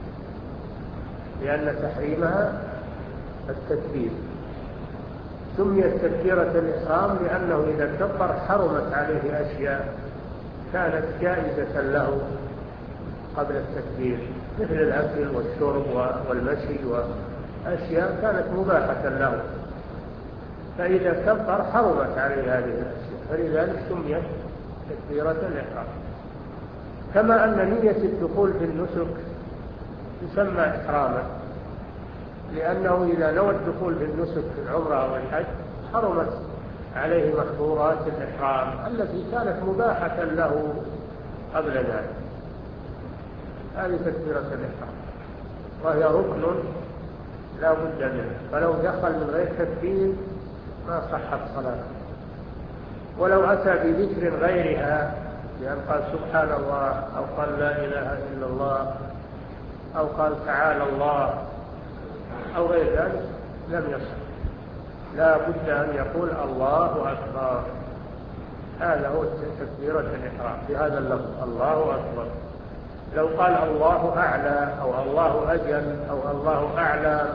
لأن تحريمها التكبير. سميت تكبيرة الإحرام لأنه إذا كبر حرمت عليه أشياء كانت جائزة له قبل التكبير، مثل الأكل والشرب والمشي وأشياء كانت مباحة له، فإذا كبر حرمت عليه هذه الأشياء، فلذلك سميت تكبيرة الإحرام. كما أن نية الدخول في النسك تسمى إحراما، لأنه إذا نوى الدخول في النسك في العمرة أو الحج حرمت عليه محظورات الإحرام التي كانت مباحة له قبل ذلك. هذه تكبيرة الإحرام، وهي ركن لا بد منه، فلو دخل من غير تكبير ما صحت صلاته. ولو أتى بذكر غيرها بأن قال سبحان الله أو قال لا إله إلا الله أو قال تعالى الله أو غير ذلك لم يصح. لا بد أن يقول الله أكبر. هذا هو تكبيرة الإحرام بهذا اللفظ الله أكبر. لو قال الله أعلى أو الله أجل أو الله أعلى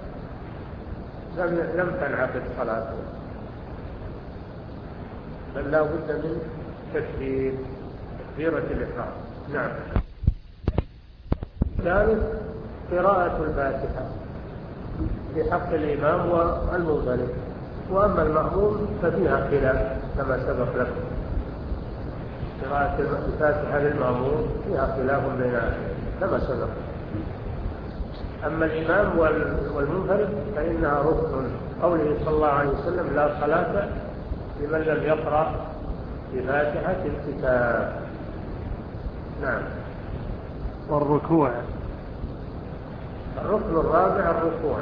لم لم تنعقد صلاته، بل لا بد من تكبير تكبيرة الإحرام. نعم. ثالث قراءة الفاتحة بحق الإمام والمنفرد، وأما المأموم ففيها خلاف كما سبق لكم. قراءة الفاتحة للمأموم فيها خلاف بين كما سبق. أما الإمام والمنفرد فإنها ركن، قوله صلى الله عليه وسلم لا صلاة لمن لم يقرأ بفاتحة الكتاب. نعم. والركوع الركن الرابع الركوع،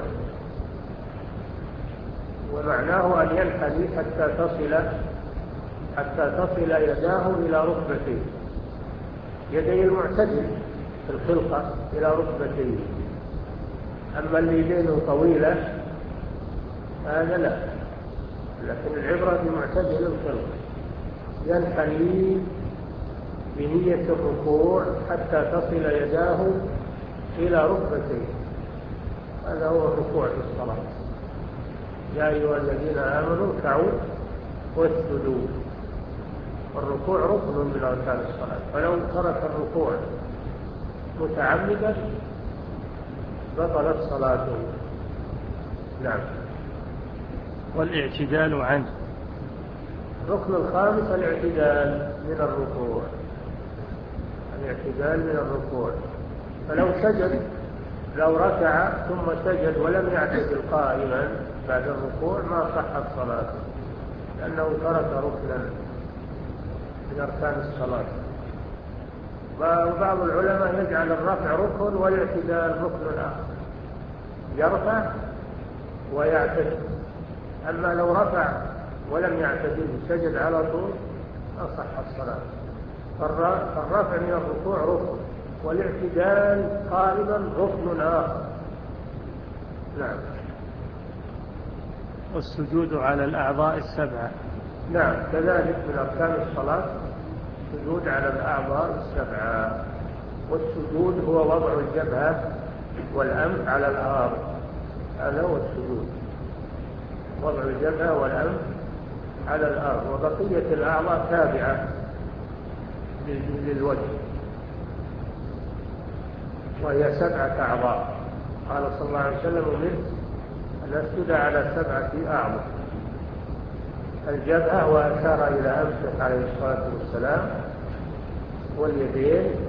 ومعناه أن ينحني حتى تصل حتى تصل يداه إلى ركبتيه، يدي المعتدل في الخلقة إلى ركبتيه. أما اللي يدينه طويلة هذا لا، لكن العبرة بمعتدل الخلقة. ينحني بنية الركوع حتى تصل يداه إلى ركبتيه، هذا هو الركوع في الصلاة. يا أيها الذين آمنوا اركعوا واسجدوا. والركوع ركن من أركان الصلاة، فلو ترك الركوع متعمدا بطلت صلاته. نعم. والاعتدال عنه الركن الخامس الاعتدال من الركوع، الاعتدال من الركوع. فلو سجد لو ركع ثم سجد ولم يعتدل قائما بعد الركوع ما صحت صلاته، لأنه ترك ركنا من أركان الصلاة. وبعض العلماء يجعل الرفع ركن والاعتدال ركن آخر، يرفع ويعتدل. أما لو رفع ولم يعتدل سجد على طول ما صح الصلاة. فالرفع من الركوع ركن، والاعتدال قائما ركن آخر. نعم. والسجود على الأعضاء السبعة. نعم، كذلك من أركان الصلاة السجود على الأعضاء السبعة. والسجود هو وضع الجبهة والأنف على الأرض، هذا هو السجود، وضع الجبهة والأنف على الأرض. وبقية الأعضاء تابعة للوجه، وهي سبعة أعضاء. قال صلى الله عليه وسلم أمرت أن أسجد على سبعة أعضاء: الجبهة، وأشار إلى أنفه عليه الصلاة والسلام، واليدين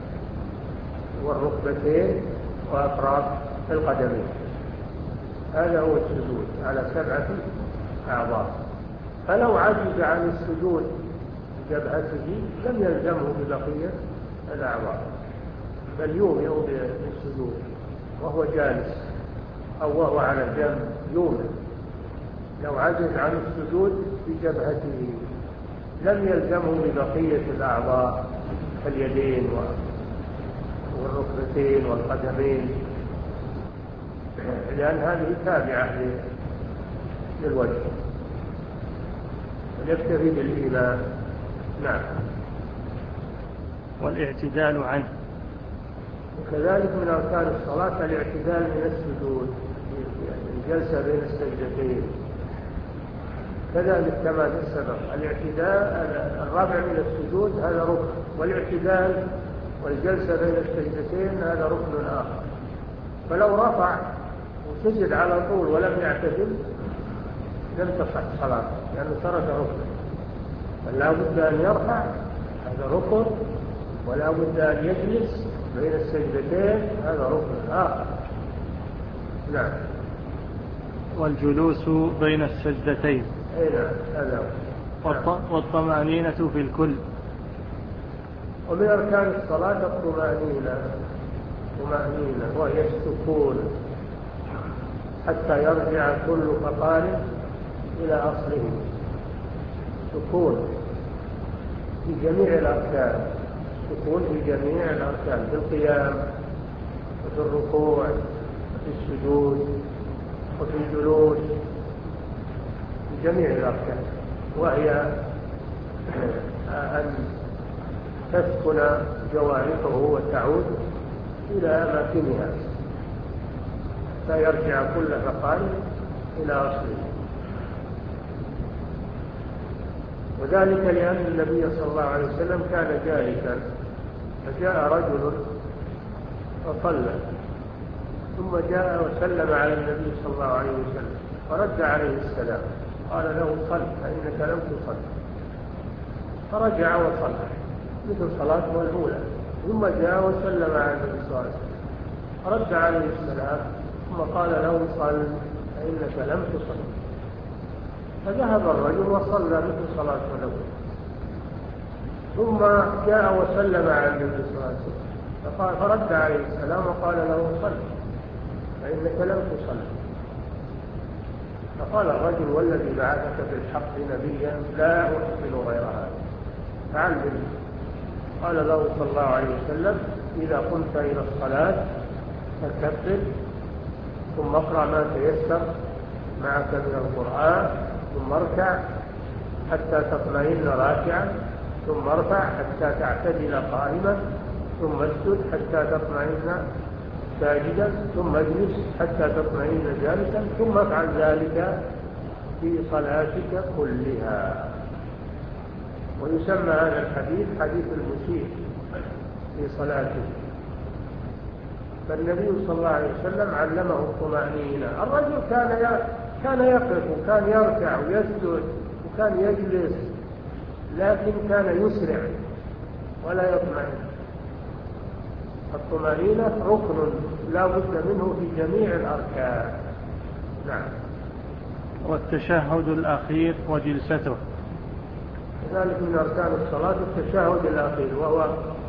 والركبتين وأطراف القدمين. هذا هو السجود على سبعة أعضاء. فلو عجز عن السجود بجبهته لم يلزمه ببقية الأعضاء، بل يومئ بالسجود وهو جالس أو وهو على الجنب يومئ. لو عجز عن السجود بجبهته لم يلزمه ببقية الأعضاء كاليدين والركبتين والقدمين، لأن هذه تابعة للوجه، يكتفي بالإيمان. نعم. والاعتدال عنه وكذلك من أركان الصلاة الاعتدال من السجود، الجلسة بين السجدتين كذلك كما في السبق. الاعتدال الرابع من السجود هذا ركن، والاعتدال والجلسة بين السجدتين هذا ركن آخر. فلو رفع وسجد على طول ولم يعتدل لم تصح صلاته، لأنه ترك ركن. فلا بد أن يرفع، هذا ركن، ولا بد أن يجلس بين السجدتين، هذا ركن آخر. نعم. والجلوس بين السجدتين. أي نعم، هذا هو. والطمأنينة في الكل. ومن أركان الصلاة الطمأنينة، طمأنينة وهي السكون حتى يرجع كل فقار إلى أصله. سكون في جميع الأركان، يكون في جميع الأركان، في القيام وفي الركوع وفي السجود وفي الجلوس، في جميع الأركان، وهي أن تسكن جوارحه وتعود إلى أماكنها فيرجع كل فقار إلى أصله. وذلك لأن النبي صلى الله عليه وسلم كان جالسا فجاء رجل وصلى، ثم جاء وسلم على النبي صلى الله عليه وسلم فرد عليه السلام، قال له صل فإنك لم تصل، فرجع وصلى مثل صلاته الأولى، ثم جاء وسلم على النبي صلى الله عليه وسلم فرد عليه السلام ثم قال له صل فإنك لم تصل، فذهب الرجل وصلى مثل صلاته الأولى، ثم جاء وسلم على النبي صلى الله عليه وسلم فقال فرد عليه السلام وقال له صل فإنك لم تصل، فقال الرجل والذي بعثك بالحق نبيا لا أحسن غير هذا فعلمني. قال له صلى الله عليه وسلم إذا قمت إلى الصلاة فكبر ثم اقرأ ما تيسر معك من القرآن، ثم اركع حتى تطمئن راكعا، ثم ارفع حتى تعتدل قائما، ثم اسجد حتى تطمئن ساجدا، ثم اجلس حتى تطمئن جالسا، ثم افعل ذلك في صلاتك كلها. ويسمى هذا الحديث حديث المسيء في صلاته. فالنبي صلى الله عليه وسلم علمه الطمأنينة. الرجل كان كان يقف وكان يركع ويسجد وكان يجلس، لكن كان يسرع ولا يطمئن. الطمأنينة ركن لا بد منه في جميع الأركان. نعم. والتشهد الأخير وجلسته كذلك من أركان الصلاة التشهد الأخير، وهو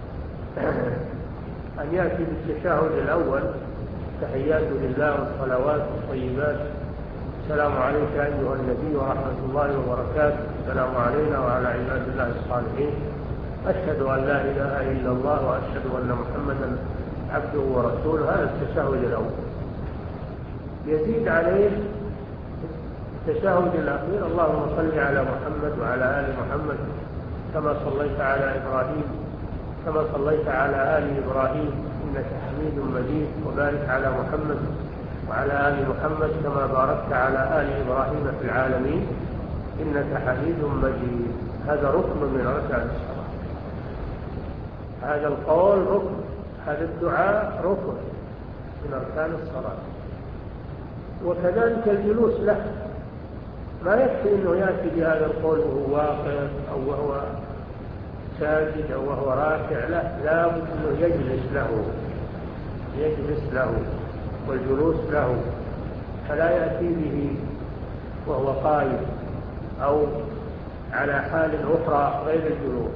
أن يأتي بالتشهد الأول تحيات لله والصلوات والطيبات، السلام عليك أيها النبي ورحمة الله وبركاته، السلام علينا وعلى عباد الله الصالحين، أشهد أن لا إله إلا الله وأشهد أن محمدا عبده ورسوله. هذا التشهد الأول. يزيد عليه التشهد الأخير اللهم صل على محمد وعلى آل محمد كما صليت على إبراهيم كما صليت على آل إبراهيم إنك حميد مجيد، وبارك على محمد وعلى آل محمد كما باركت على آل إبراهيم في العالمين إنك حميد مجيد. هذا ركن من أركان الصلاة. هذا القول ركن، هذا الدعاء ركن من أركان الصلاة. وكذلك الجلوس له، ما يكفي أنه يأتي بهذا القول وهو واقف أو وهو ساجد أو وهو راكع، لا لا بد أنه يجلس له يجلس له والجلوس له، فلا يأتي به وهو قائم أو على حال أخرى غير الجلوس.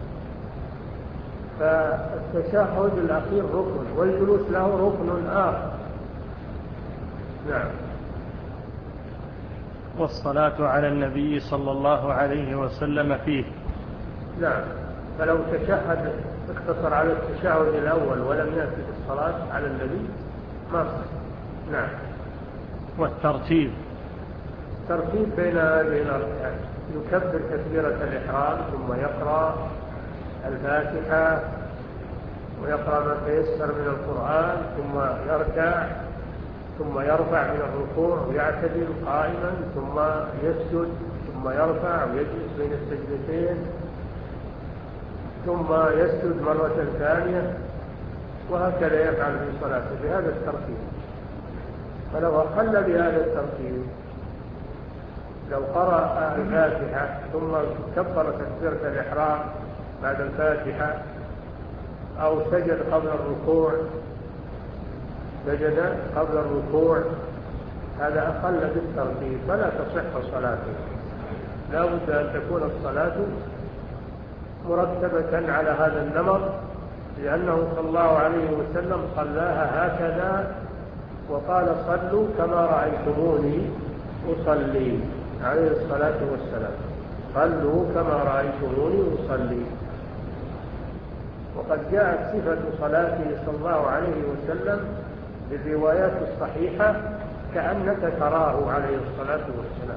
فالتشهد الأخير ركن والجلوس له ركن آخر. نعم. والصلاة على النبي صلى الله عليه وسلم فيه. نعم. فلو تشهد اقتصر على التشهد الأول ولم يأتي بالصلاة على النبي ما صح. نعم. والترتيب ترتيب بين هذه الأركان، يكبر تكبيرة الإحرام ثم يقرأ الفاتحة ويقرأ ما تيسر من القرآن، ثم يركع ثم يرفع من الركوع ويعتدل قائما، ثم يسجد ثم يرفع ويجلس بين السجدتين، ثم يسجد مرة ثانية، وهكذا يفعل في صلاته بهذا الترتيب. فلو أقل بهذا الترتيب، لو قرأ الفاتحة ثم كبر تكبيرة الإحرام بعد الفاتحة، أو سجد قبل الركوع سجد قبل الركوع، هذا أقل بالترتيب فلا تصح صلاته. لا بد أن تكون الصلاة مرتبة على هذا النمط، لأنه صلى الله عليه وسلم صلاها هكذا وقال صلوا كما رأيتموني أصلي عليه الصلاة والسلام. صلوا كما رأيتموني أصلي. وقد جاءت صفة صلاته صلى الله عليه وسلم بالروايات الصحيحة كأنك تراه عليه الصلاة والسلام.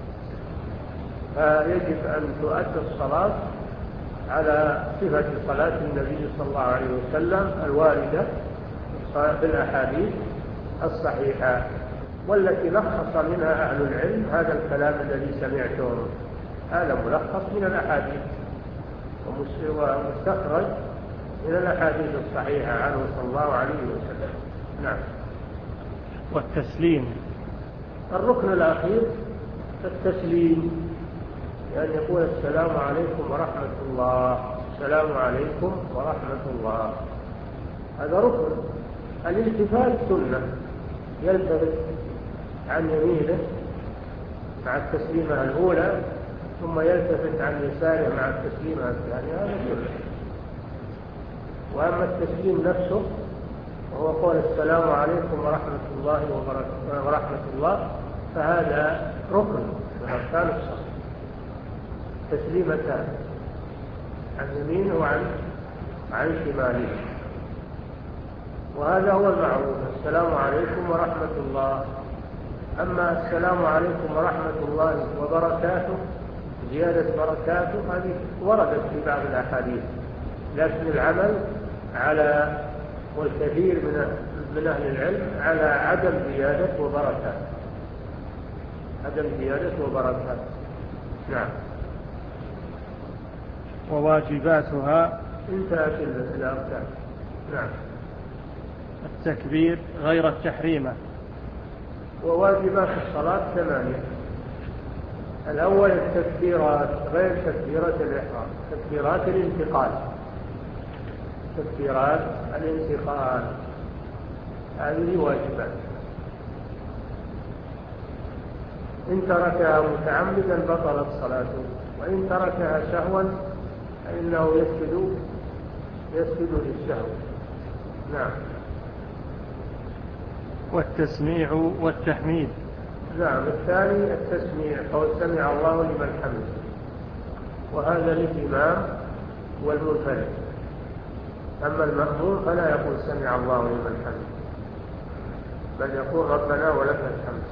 فيجب أن تؤدى الصلاة على صفة صلاة النبي صلى الله عليه وسلم الواردة في الأحاديث الصحيحة، والتي لخص منها أهل العلم هذا الكلام الذي سمعتم. هذا ملخص من الأحاديث ومستخرج من الأحاديث الصحيحة عنه صلى الله عليه وسلم. نعم. والتسليم الركن الأخير التسليم، يعني يقول السلام عليكم ورحمة الله، السلام عليكم ورحمة الله، هذا ركن. الالتفات سنة، يلتفت عن يمينه مع التسليمة الأولى ثم يلتفت عن يساره مع التسليمة الثانية، هذا سنة. وأما التسليم نفسه وهو قول السلام عليكم ورحمة الله وبركاته ورحمة الله، فهذا ركن من أركان الصلاة، تسليمتان عن يمينه وعن عن شماله، وهذا هو المعروف، السلام عليكم ورحمة الله. أما السلام عليكم ورحمة الله وبركاته زيادة بركاته هذه وردت في بعض الأحاديث، لكن العمل على والكثير من من أهل العلم على عدم زيادة وبركات، عدم زيادة وبركات. نعم. وواجباتها انتهت الأركان. نعم. التكبير غير التحريمة. وواجبات الصلاة ثمانية. الأول التكبيرات غير تكبيرة الإحرام، تكبيرات الانتقال، تكبيرات الانتقال هذه واجبات. إن تركها متعمدا بطلت صلاته، وإن تركها سهوا فإنه يسجد يسجد للسهو. نعم. والتسميع والتحميد. نعم. الثاني التسميع، قول سمع الله لمن حمده، وهذا للإمام والمنفرد. أما المأموم فلا يقول سمع الله لمن حمده، بل يقول ربنا ولك الحمد،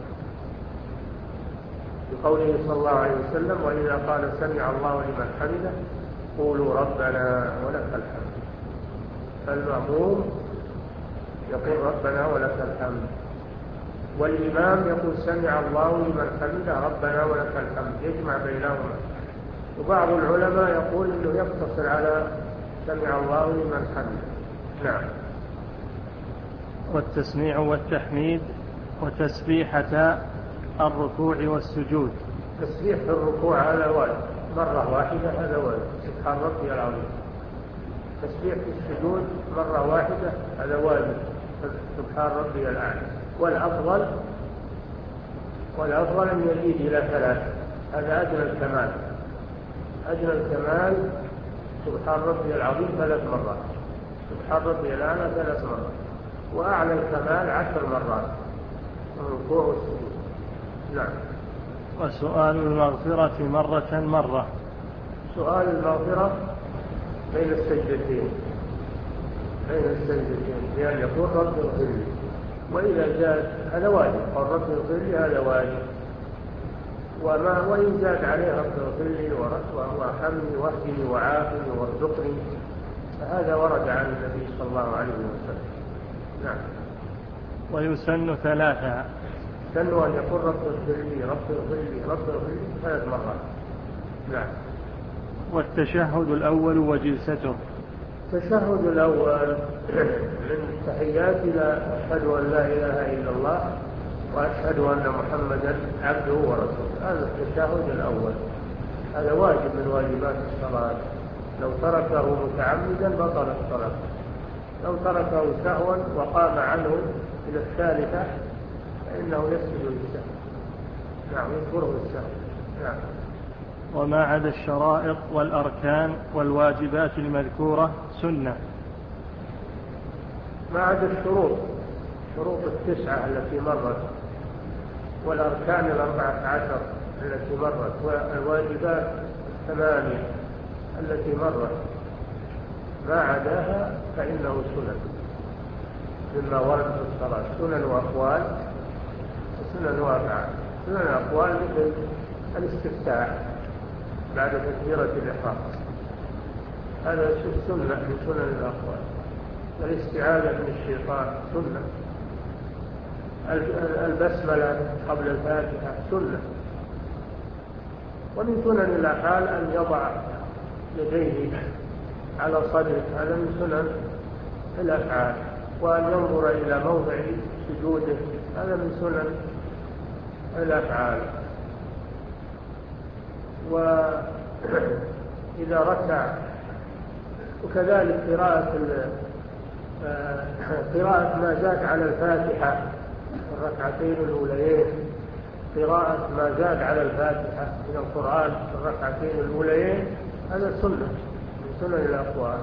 بقوله صلى الله عليه وسلم وإذا قال سمع الله لمن حمده قولوا ربنا ولك الحمد. فالمأموم يقول ربنا ولك الحمد، والإمام يقول سمع الله لمن حمده ربنا ولك الحمد، يجمع بينهما. وبعض العلماء يقول إنه يقتصر على سمع الله لمن حمده. نعم. والتسميع والتحميد وتسبيحة الركوع والسجود. تسبيح في الركوع هذا واجب مرة واحدة، هذا واجب سبحان ربي العظيم. تسبيح في السجود مرة واحدة هذا واجب سبحان ربي الأعلى. والأفضل والأفضل أن يزيد إلى ثلاث، هذا أدنى الكمال. أدنى الكمال سبحان ربي العظيم ثلاث مرات، سبحان ربي الأعلى ثلاث مرات، وأعلى الكمال عشر مرات الركوع والسجود. نعم. وسؤال المغفرة مرة مرة. سؤال المغفرة بين السجدتين، بين السجدتين بأن يقول رب اغفر لي، وإذا زاد هذا واجب، قال رب اغفر لي هذا واجب، وما وإن زاد عليه رب اغفر لي وارحمني واهدني وعافني وارزقني فهذا ورد عن النبي صلى الله عليه وسلم. نعم. ويسن ثلاثة، سنوا أن يقول رب اغفر لي رب اغفر لي رب اغفر لي ثلاث مرات. نعم. والتشهد الأول وجلسته. التشهد الأول من تحيات إلى أشهد أن لا إله إلا الله وأشهد أن محمدا عبده ورسوله، هذا التشهد الأول، هذا واجب من واجبات الصلاة. لو تركه متعمدا بطل الصلاة، لو تركه سهوا وقام عنه إلى الثالثة فإنه يسجد للسهو. نعم، يذكره السهو. نعم. وما عدا الشرائط والأركان والواجبات المذكورة سنة. ما عدا الشروط، شروط التسعة التي مرت، والأركان الأربعة عشر التي مرت، والواجبات الثمانية التي مرت، ما عداها فإنه سنن مما ورد في الصلاة، سنن وأقوال وسنن وأفعال. سنن الأقوال مثل الاستفتاح بعد تكبيرة الإحرام، هذا سنة من سنن الأقوال. الاستعاذة من الشيطان سنة. البسملة قبل الفاتحة سنة. ومن سنن الأفعال أن يضع يديه على صدره، هذا من سنن الأفعال. وأن ينظر إلى موضع سجوده، هذا من سنن الأفعال. وإذا ركع، وكذلك قراءة قراءة ما زاد على الفاتحة الركعتين الأوليين، قراءة ما زاد على الفاتحة من القرآن الركعتين الأوليين، هذا سنة من سنن الأقوال.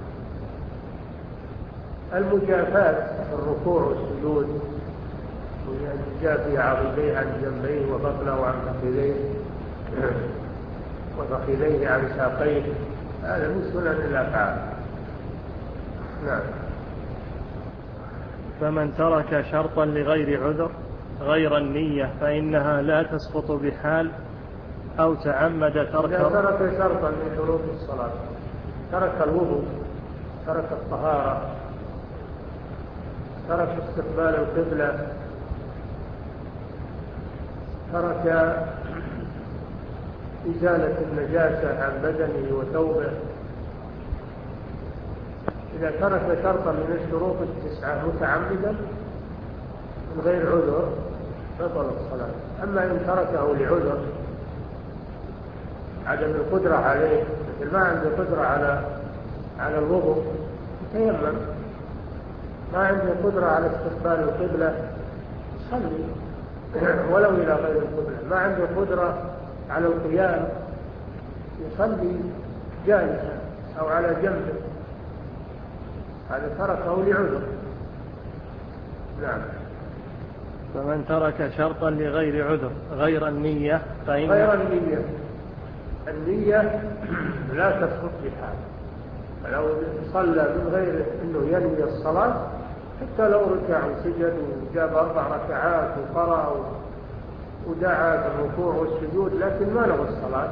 المجافاة في الركوع والسجود، وأن يجافي عضديه عن جنبيه وبطنه عن فخذيه وفخذيه عن ساقيه، هذا من سنن الأفعال. نعم. فمن ترك شرطا لغير عذر غير النية فإنها لا تسقط بحال، أو تعمد ترك إذا ترك شرطا من شروط الصلاة، ترك الوضوء، ترك الطهارة، ترك استقبال القبلة، ترك إزالة النجاسة عن بدنه وثوبه، إذا ترك شرطا من الشروط التسعة متعمدا من غير عذر بطل الصلاة. أما إن تركه لعذر، عدم القدرة عليه، مثل ما عنده قدرة على على الوضوء يتيمم، ما عنده قدرة على استقبال القبلة يصلي ولو إلى غير القبلة، ما عنده قدرة على القيام يصلي جالسا أو على جنبه، هذا تركه لعذر. نعم. فمن ترك شرطا لغير عذر غير النية فإن غير النية، النية لا تسقط بحال. فلو صلى من غير أنه ينوي الصلاة، حتى لو ركع وسجد وجاب أربع ركعات وقرأ ودعا بالركوع والسجود لكن ما له الصلاة،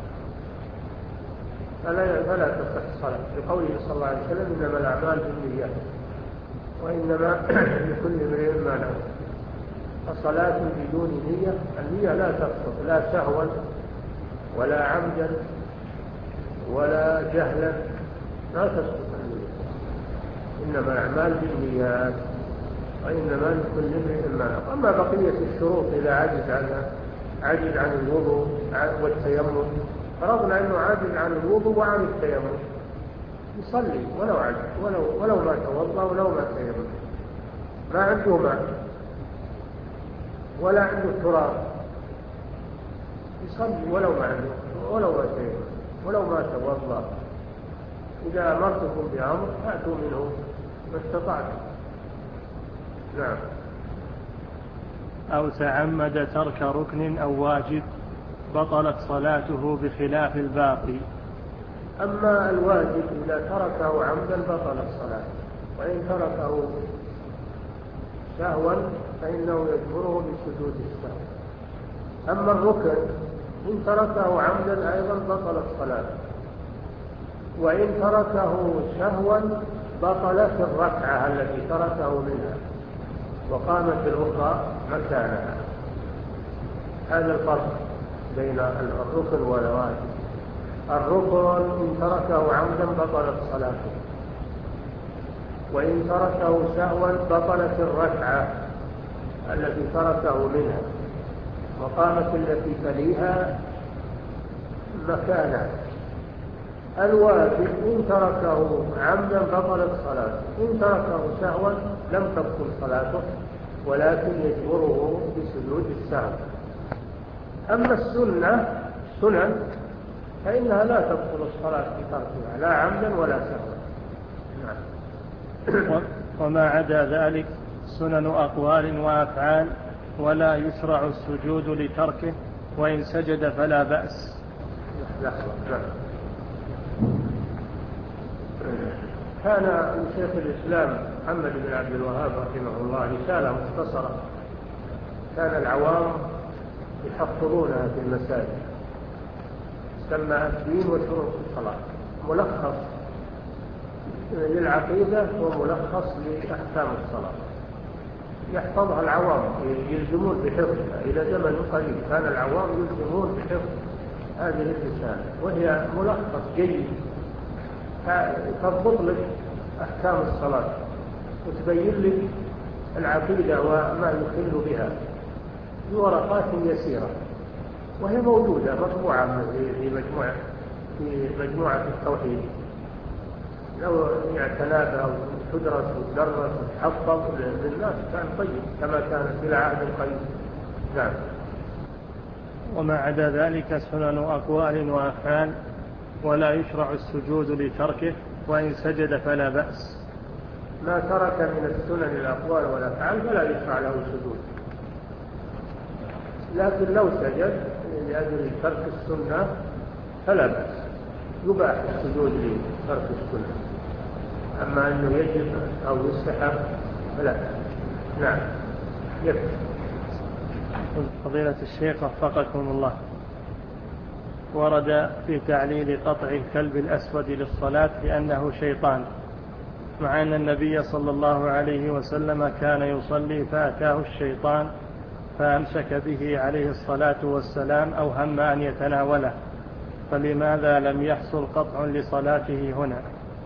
فلا, فلا تصح الصلاة، لقوله صلى الله عليه وسلم إنما الأعمال بالنيات وإنما لكل امرئ ما نوى. فصلاة بدون نية، النية لا تسقط، لا سهوا ولا عمدا ولا جهلا، لا تسقط النية. إنما الأعمال بالنيات وإنما لكل امرئ ما نوى. أما بقية الشروط إذا عجز عنها، عجز عن الوضوء والتيمم، فرضنا أنه عاجز عن الوضوء وعن التيمم، يصلي ولو عجز، ولو, ولو ما توضأ ولو ما تيمم، ما عنده ماء ولا عنده تراب، يصلي ولو ما عنده ولو ما تيمم ولو ما توضأ. إذا أمرتكم بأمر فأتوا منه ما استطعتم. نعم. أو تعمد ترك ركن أو واجب بطلت صلاته بخلاف الباقي. أما الواجب إذا تركه عمدا بطل الصلاة، وإن تركه سهوا فإنه يجبره بسجود السهو. أما الركن إن تركه عمدا أيضا بطل الصلاة، وإن تركه سهوا بطلت الركعة التي تركه منها وقامت الأخرى مكانها. هذا الفرق بين الركن والواجب. الركن إن تركه عمدا بطلت صلاته، وإن تركه سهوا بطلت الركعة التي تركه منها وقامت التي تليها مكانها. الواجب إن تركه عمدا بطلت صلاته، إن تركه سهوا لم تبطل صلاته ولكن يجبره بسجود السهو. أما السنة السنن فإنها لا تبطل الصلاة بتركها لا عمدا ولا سهوا. نعم. وما عدا ذلك سنن أقوال وأفعال ولا يشرع السجود لتركه وإن سجد فلا بأس. كان شيخ الإسلام محمد بن عبد الوهاب رحمه الله رسالة مختصرة كان العوام يحفظونها في المساجد، سمى الدين وشروط الصلاة، ملخص للعقيدة وملخص لأحكام الصلاة، يحفظها العوام يلزمون بحفظها إلى زمن قريب. كان العوام يلزمون بحفظ هذه الرسالة، وهي ملخص جيد تضبط لك أحكام الصلاة وتبين لك العقيدة وما يخل بها بورقات يسيرة، وهي موجودة مطبوعة في مجموعة في مجموعة التوحيد، لو اعتنى بها وتدرس وتدرس وتحفظ للناس كان طيب كما كان في عهد قريب. نعم. وما عدا ذلك سنن أقوال وأفعال، ولا يشرع السجود لتركه، وإن سجد فلا بأس. ما ترك من السنن الأقوال والأفعال فلا يشرع له السجود، لكن لو سجد لأجل ترك السنة فلا بأس، يباح السجود لترك السنة، أما أنه يجب أو يستحب فلا. نعم. يكفي. فضيلة الشيخ وفقكم الله، ورد في تعليل قطع الكلب الأسود للصلاة لأنه شيطان، مع أن النبي صلى الله عليه وسلم كان يصلي فأتاه الشيطان فأمسك به عليه الصلاة والسلام أو هم أن يتناوله، فلماذا لم يحصل قطع لصلاته هنا؟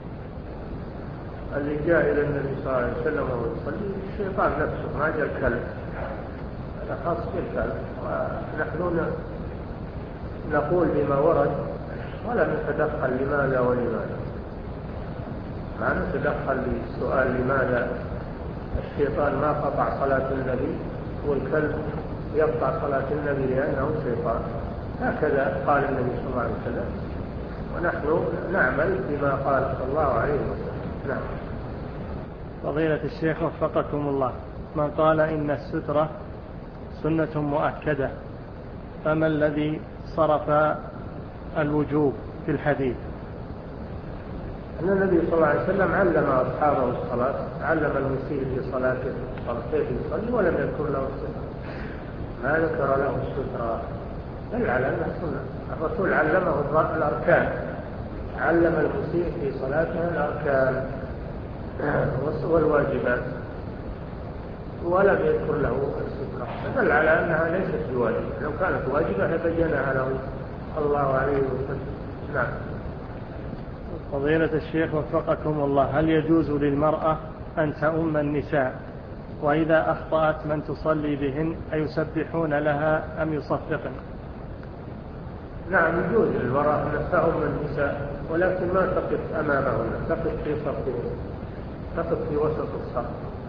اللي جاء إلى النبي صلى الله عليه وسلم وهو يصلي الشيطان نفسه، ما جاء الكلب، هذا خاص بالكلب، ونحن نقول بما ورد ولا نتدخل لماذا ولماذا، ما نتدخل لسؤال لماذا الشيطان ما قطع صلاة النبي والكلب يقطع صلاة النبي لأنه شيطان. هكذا قال النبي صلى الله عليه وسلم، ونحن نعمل بما قال صلى الله عليه وسلم. نعم. فضيلة الشيخ وفقكم الله، من قال إن السترة سنة مؤكدة، فما الذي صرف الوجوب في الحديث؟ أن النبي صلى الله عليه وسلم علم أصحابه الصلاة، علم المسيء في صلاته كيف يصلي ولم يذكر له السترة، ما ذكر له السترة، بل على أنها سنة. الرسول علمه الأركان، علم المسيء في صلاته الأركان والواجبات ولم يذكر له السترة، فدل على أنها ليست بواجبة، لو كانت واجبة لبينها له صلى الله عليه وسلم. نعم. فضيلة الشيخ وفقكم الله، هل يجوز للمرأة أن تؤم النساء، وإذا أخطأت من تصلي بهن أيسبحون لها أم يصفقن؟ نعم، يجوز للمرأة أن تؤم النساء، ولكن ما تقف أمامهن، تقف في صفهن، تقف في وسط الصف،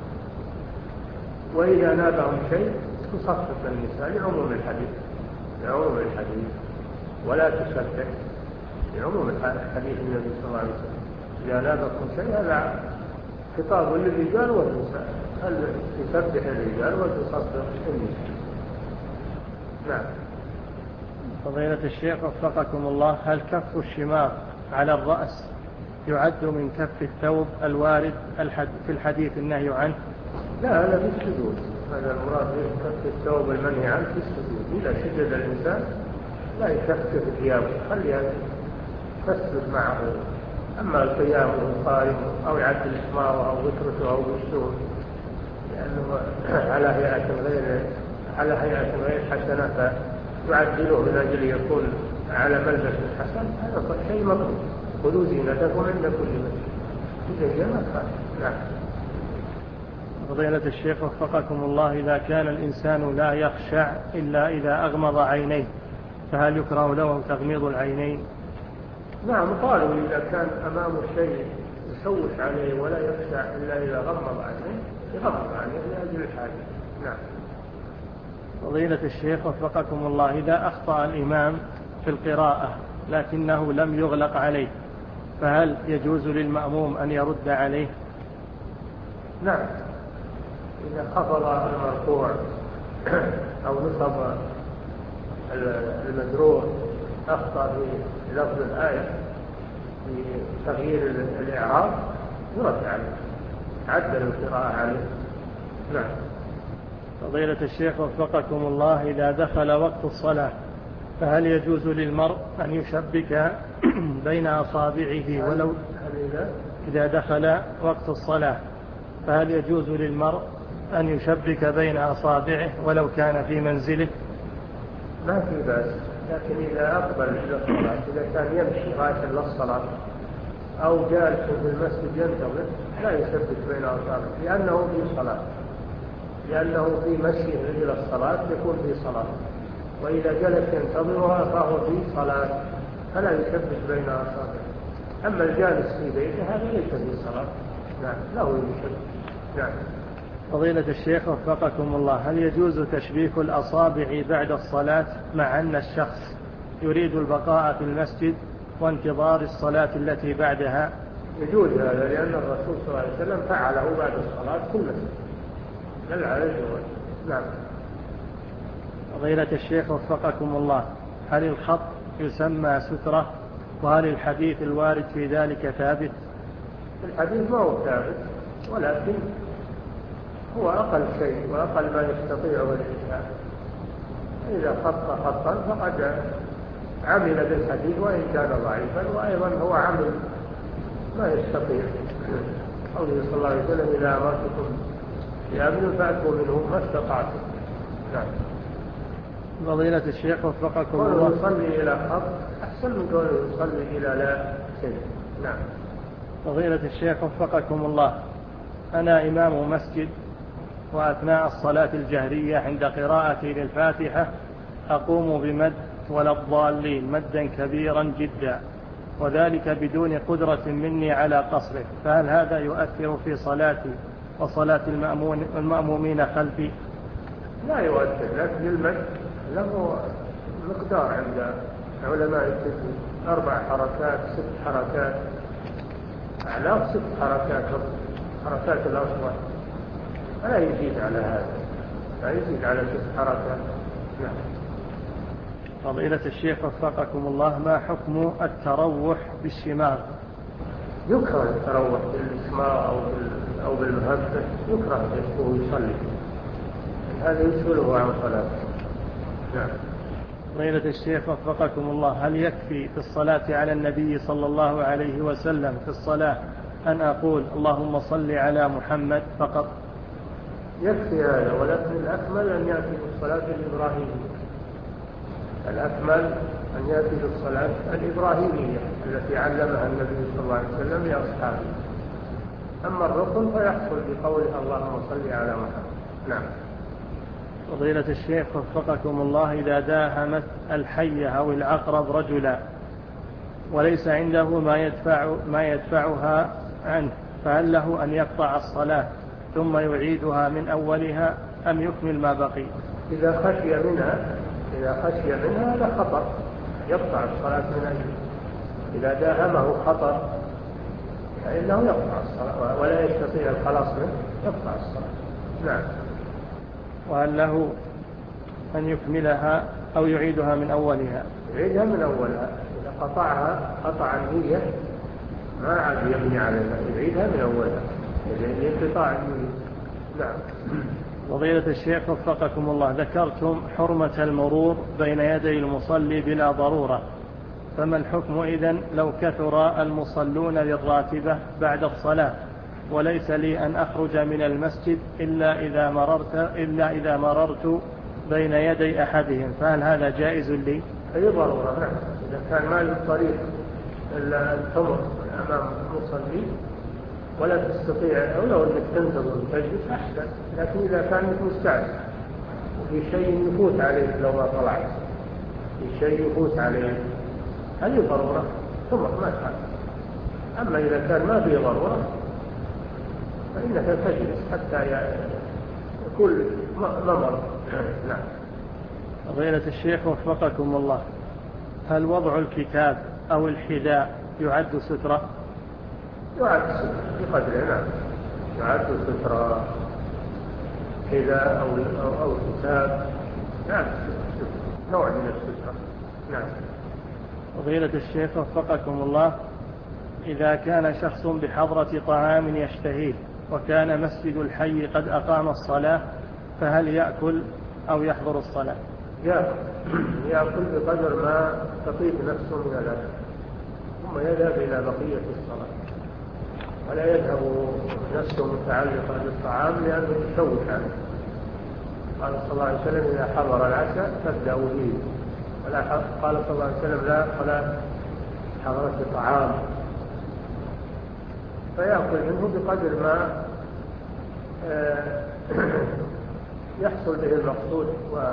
وإذا نابهم شيء تصفق النساء لعموم الحديث، لعموم الحديث ولا تسبح، لعموم حديث النبي صلى الله عليه وسلم إذا نابكم شيء. هذا خطاب للرجال والنساء، هل تسبح الرجال وتصفق النساء. نعم. فضيلة الشيخ وفقكم الله، هل كف الشماغ على الرأس يعد من كف الثوب الوارد في الحديث النهي عنه؟ لا، هذا في السجود، هذا المراد بكف الثوب المنهي عنه في السجود. إذا سجد الإنسان لا يكفف ثيابه، خليها تسجد معه، أما القيام والقائم أو يعدل إسماره أو وترته أو بالسور لأنه على هيئة غير على هيئة غير حسنة فيعدله من أجل يكون على ملبس حسن، هذا شيء مطلوب. خذوا زينتكم عند كل مسجد، إذا جاء. نعم. فضيلة الشيخ وفقكم الله، إذا كان الإنسان لا يخشع إلا إذا أغمض عينيه، فهل يكره له تغميض العينين؟ نعم، قالوا إذا كان أمامه شيء يشوش عليه ولا يخشع إلا إذا غمض عينيه يغمض عينيه لأجل الحاجة. نعم. فضيلة الشيخ وفقكم الله، إذا أخطأ الإمام في القراءة لكنه لم يغلق عليه، فهل يجوز للمأموم أن يرد عليه؟ نعم، إذا خفض المرفوع أو نصب المجرور أخطأ في لفظ الآية في تغيير الإعراب يرد عليه، عدل القراءة عليه. نعم. فضيلة الشيخ وفقكم الله، إذا دخل وقت الصلاة فهل يجوز للمرء أن يشبك بين أصابعه ولو إذا دخل وقت الصلاة فهل يجوز للمرء أن يشبك بين أصابعه ولو كان في منزله؟ ما في بأس، لكن إذا أقبل إلى الصلاة، إذا كان يمشي رايحا للصلاة أو جالس في المسجد ينتظر لا يشبك بين أصابعه، لأنه في صلاة، لأنه في مشيه إلى الصلاة يكون في صلاة، وإذا جلس ينتظرها فهو في صلاة فلا يشبك بين أصابعه. أما الجالس في بيته هذا ليس في صلاة، نعم له يشبك. نعم. فضيلة الشيخ وفقكم الله، هل يجوز تشبيك الأصابع بعد الصلاة مع أن الشخص يريد البقاء في المسجد وانتظار الصلاة التي بعدها؟ يجوز هذا، لأن الرسول صلى الله عليه وسلم فعله بعد الصلاة كلها، دل على الجواز. نعم. فضيلة الشيخ وفقكم الله، هل الخط يسمى سترة؟ وهل الحديث الوارد في ذلك ثابت؟ الحديث ما هو ثابت، ولكن هو أقل شيء وأقل ما يستطيعه الإنسان. إذا خط خطا فقد عمل بالحديث وإن كان ضعيفا، وأيضا هو عمل ما يستطيع. قوله صلى الله عليه وسلم: إذا أمرتكم بأمر فأتوا منه ما استطعتم. نعم. فضيلة الشيخ وفقكم الله، قوله يصلي إلى خط أحسن من قوله يصلي إلى لا شيء. نعم. فضيلة الشيخ وفقكم الله، أنا إمام مسجد، وأثناء الصلاة الجهرية عند قراءتي للفاتحة أقوم بمد ولا الضالين مدا كبيرا جدا، وذلك بدون قدرة مني على قصره، فهل هذا يؤثر في صلاتي وصلاة المأمومين خلفي؟ لا يؤثر، لكن المد له مقدار عند علماء التجويد، أربع حركات ست حركات أعلى ست حركات حركات الأصوات، فلا يزيد على هذا، لا يزيد على ست حركات. نعم. فضيلة الشيخ وفقكم الله، ما حكم التروح بالشماغ؟ يكره التروح بالشماغ أو أو بالمهبة، يكره وهو يصلي، هذا يشغله عن صلاته. نعم. فضيلة الشيخ وفقكم الله، هل يكفي في الصلاة على النبي صلى الله عليه وسلم في الصلاة أن أقول اللهم صل على محمد فقط؟ يكفي هذا، ولكن الأكمل أن يأتي بالصلاة الإبراهيمية، الأكمل أن يأتي بالصلاة الإبراهيمية التي علمها النبي صلى الله عليه وسلم لأصحابه. أما الركن فيحصل بقوله اللهم صل على محمد. نعم. فضيلة الشيخ وفقكم الله، إذا داهمت الحية أو العقرب رجلا وليس عنده ما يدفع ما يدفعها عنه، فهل له أن يقطع الصلاة ثم يعيدها من أولها أم يكمل ما بقي؟ إذا خشي منها إذا خشي منها هذا خطر، يقطع الصلاة من أجله. إذا داهمه خطر فإنه يقطع الصلاة ولا يستطيع الخلاص منه، يقطع الصلاة. نعم. وهل له أن يكملها أو يعيدها من أولها؟ يعيدها من أولها، إذا قطعها قطع النية ما عاد يبني عليها، يعيدها من أولها لأن انقطاع النية. نعم. فضيلة الشيخ وفقكم الله، ذكرتم حرمة المرور بين يدي المصلي بلا ضرورة، فما الحكم إذن لو كثر المصلون للراتبة بعد الصلاة وليس لي أن أخرج من المسجد إلا إذا مررت إلا إذا مررت بين يدي أحدهم، فهل هذا جائز لي؟ أي ضرورة. نعم. إذا كان ما للطريق إلا أن تمر أمام المصلي ولا تستطيع أو لو أنك تنتظر وتجلس أحسن، لكن إذا كان مستعجل وفي شيء يفوت عليك لو ما طلعت، في شيء يفوت عليك، هذه ضرورة تمر ما تفعل. أما إذا كان ما في ضرورة فإنك تجلس حتى يكون ممر. نعم. فضيلة الشيخ وفقكم الله، هل وضع الكتاب أو الحذاء يعد سترة؟ يعد سترة بقدره. نعم. يعد سترة، حذاء أو أو كتاب. نعم. نوع من السترة. نعم. فضيلة الشيخ وفقكم الله، إذا كان شخص بحضرة طعام يشتهيه وكان مسجد الحي قد أقام الصلاة، فهل يأكل أو يحضر الصلاة؟ يأكل يأكل بقدر ما تطيب نفسه من الأكل، ثم يذهب إلى بقية الصلاة، ولا يذهب نفسه متعلقة بالطعام لأنه يشوش عنه. قال صلى الله عليه وسلم إذا حضر العشاء فابدأوا به، ولا قال صلى الله عليه وسلم لا ولا حضرت الطعام، فيأكل منه بقدر ما يحصل به المقصود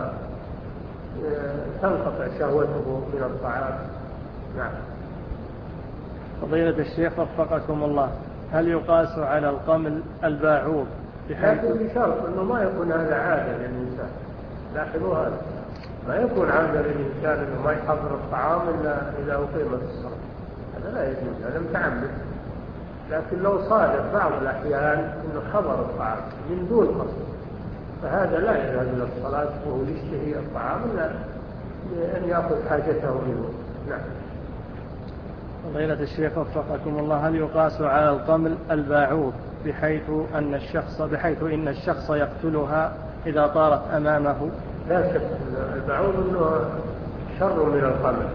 وتنقطع شهوته من الطعام. نعم. فضيلة الشيخ وفقكم الله، هل يقاس على القمل الباعوض بحيث لكن بشرط أنه ما يكون هذا عادة للإنسان. لاحظوا هذا، ما يكون عادة للإنسان أنه ما يحضر الطعام إلا إذا أقيمت الصلاة، هذا لا يجوز، هذا متعمد. لكن لو صادف بعض الأحيان أنه حضر الطعام من دون قصد، فهذا لا يذهب إلى الصلاة وهو يشتهي الطعام إلا لأن يأخذ حاجته منه. نعم. فضيلة الشيخ وفقكم الله، هل يقاس على القمل الباعوض بحيث أن الشخص بحيث إن الشخص يقتلها إذا طارت أمامه؟ لا شك الباعوض أنه شر من القمل،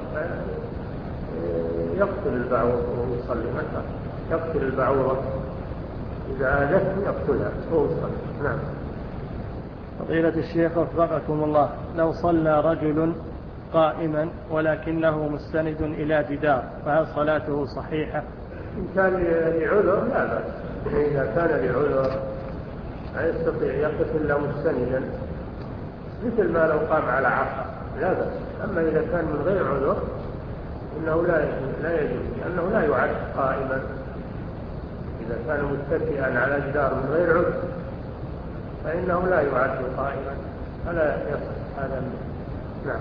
يقتل الباعوض وهو يصلي مثلا، يقتل الباعوضة إذا آذته يقتلها وهو يصلي. نعم. فضيلة الشيخ وفقكم الله، لو صلى رجل قائما ولكنه مستند إلى جدار، فهل صلاته صحيحة؟ إن كان لعذر لا بأس. إذا كان لعذر لا يستطيع يقف إلا مستندا، مثل ما لو قام على عصا لا بأس. أما إذا كان من غير عذر إنه لا يجوز لا يجوز لأنه لا يعد قائما. إذا كان متكئا على جدار من غير عذر فإنه لا يعد قائما، فلا يصح هذا منه. نعم.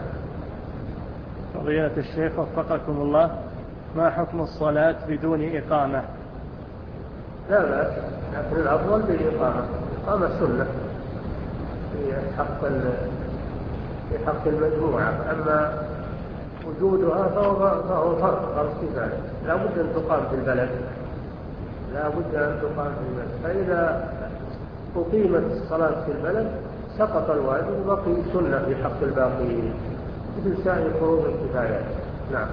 فضيلة الشيخ وفقكم الله، ما حكم الصلاة بدون إقامة؟ لا بأس، لكن الأفضل بالإقامة. الإقامة سنة في حق في حق المجموعة، أما وجودها فهو فهو فرض فرض كفاية، لا بد أن تقام في البلد، لا بد أن تقام في البلد. فإذا أقيمت الصلاة في البلد سقط الواجب وبقي سنة في حق الباقين مثل سائر فروض الكفايات. نعم.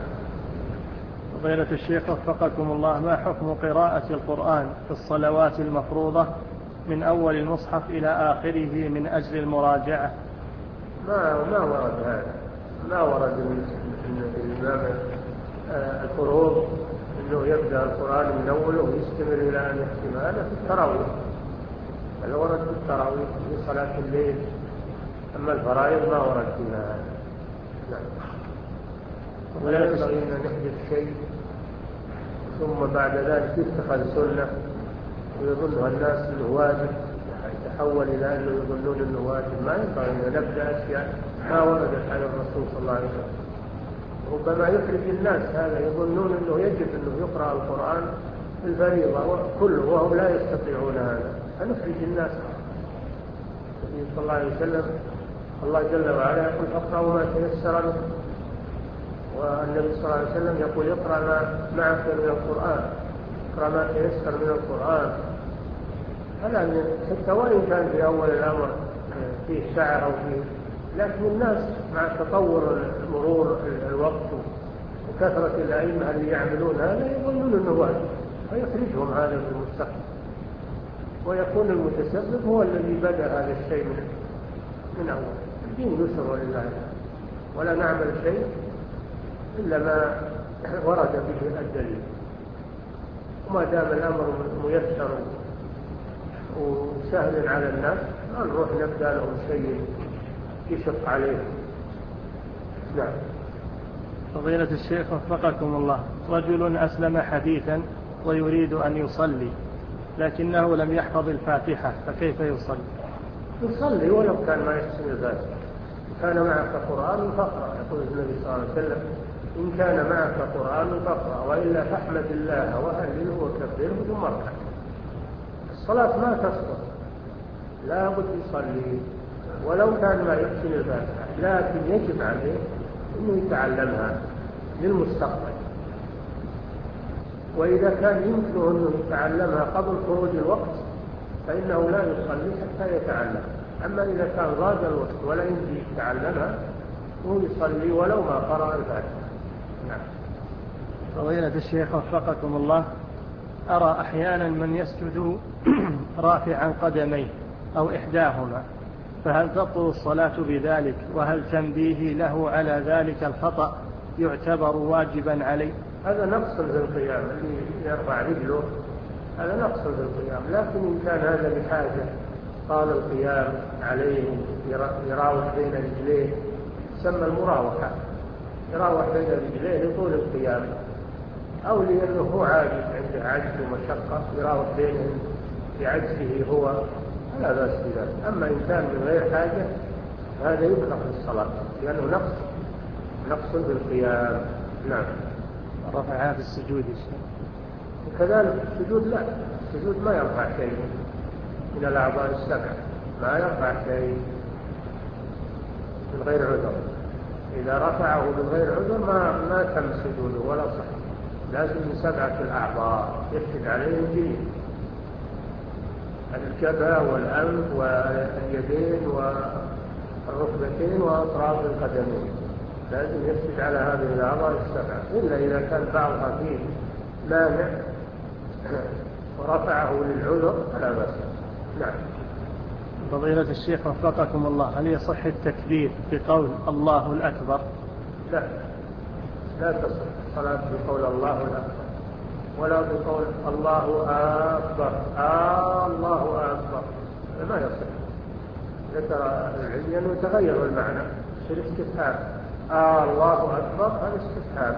فضيلة الشيخ وفقكم الله، ما حكم قراءة القرآن في الصلوات المفروضة من أول المصحف إلى آخره من أجل المراجعة؟ ما ما ورد هذا، ما ورد من الإمام الفروض أنه يبدأ القرآن من أوله ويستمر إلى أن يختم. هذا في التراويح، هذا ورد في التراويح في صلاة الليل، أما الفرائض ما ورد فيها هذا. نعم. ولا ينبغي أن نحدث شيء ثم بعد ذلك يتخذ سنة ويظنها الناس أنه واجب، يتحول إلى أنه يظنون أنه واجب. ما ينبغي أن نبدأ أشياء ما وردت على الرسول صلى الله عليه وسلم. ربما يخرج الناس هذا، يظنون أنه يجب أنه يقرأ القرآن في الفريضة كله وهم لا يستطيعون هذا، فنخرج الناس. النبي صلى الله عليه وسلم الله جل وعلا يقول اقرأوا ما تيسر منه، والنبي صلى الله عليه وسلم يقول اقرأ ما معك من القرآن، اقرأ ما تيسر من القرآن. فلا حتى وإن كان في أول الأمر فيه سعة أو فيه، لكن الناس مع تطور مرور الوقت وكثرة الأئمة اللي يعملون هذا يظنون أنه واجب، فيخرجهم هذا في المستقبل، ويكون المتسبب هو الذي بدأ هذا الشيء من من أول. الدين يسر ولله، ولا نعمل شيء إلا ما ورد به الدليل، وما دام الأمر ميسر وسهل على الناس ما نروح نبدأ لهم شيء يشق عليهم. نعم. فضيلة الشيخ وفقكم الله، رجل أسلم حديثا ويريد أن يصلي لكنه لم يحفظ الفاتحة، فكيف يصلي؟ يصلي ولو كان ما يحسن الفاتحة. كان معك قرآن فاقرأ، يقول النبي صلى الله عليه وسلم إن كان معك قرآن فاقرأ، وإلا فاحمد الله وهلله وكبره ثم اركع. الصلاة ما تسقط، لا بد يصلي ولو كان ما يحسن الفاتحة. لكن يجب عليه أنه يتعلمها للمستقبل. وإذا كان يمكنه أنه يتعلمها قبل خروج الوقت فإنه لا يصلي حتى يتعلم. أما إذا كان ضاق الوقت ولا يمكن يتعلمها هو يصلي ولو ما قرأ الفاتحة. نعم. فضيلة الشيخ وفقكم الله، أرى أحيانا من يسجد رافعا قدميه أو إحداهما، فهل تبطل الصلاة بذلك؟ وهل تنبيه له على ذلك الخطأ يعتبر واجبا عليه؟ هذا نقص في القيام، اللي يرفع رجله هذا نقص في القيام. لكن إن كان هذا بحاجة طال القيام عليه يراوح بين رجليه، تسمى المراوحة، يراوح بين رجليه لطول القيام، أو لأنه هو عاجز عنده عجز ومشقة يراوح بينهم بعجزه هو، فلا بأس بذلك. أما إن كان من غير حاجة هذا يكره في الصلاة لأنه نقص نقص في القيام. نعم. رفعها في السجود. وكذلك السجود لا، السجود ما يرفع شيء من الأعضاء السبع، ما يرفع شيء من غير عذر. إذا رفعه من غير عذر ما ما تم سجوده ولا صح. لازم من سبعة الأعضاء يسجد عليهم جيد، الجبهة والأنف واليدين والركبتين وأطراف القدمين، لازم يسجد على هذه الأعضاء السبعة، إلا إذا كان بعضها فيه مانع ورفعه للعذر فلا بأس. نعم. فضيلة الشيخ وفقكم الله، هل يصح التكبير بقول الله الأكبر؟ لا، لا تصح الصلاة بقول الله الأكبر، ولا بقول الله أكبر آه الله أكبر، ما يصح. ذكر العلم أنه تغير المعنى في الاستفهام. آه الله أكبر هذا استفهام،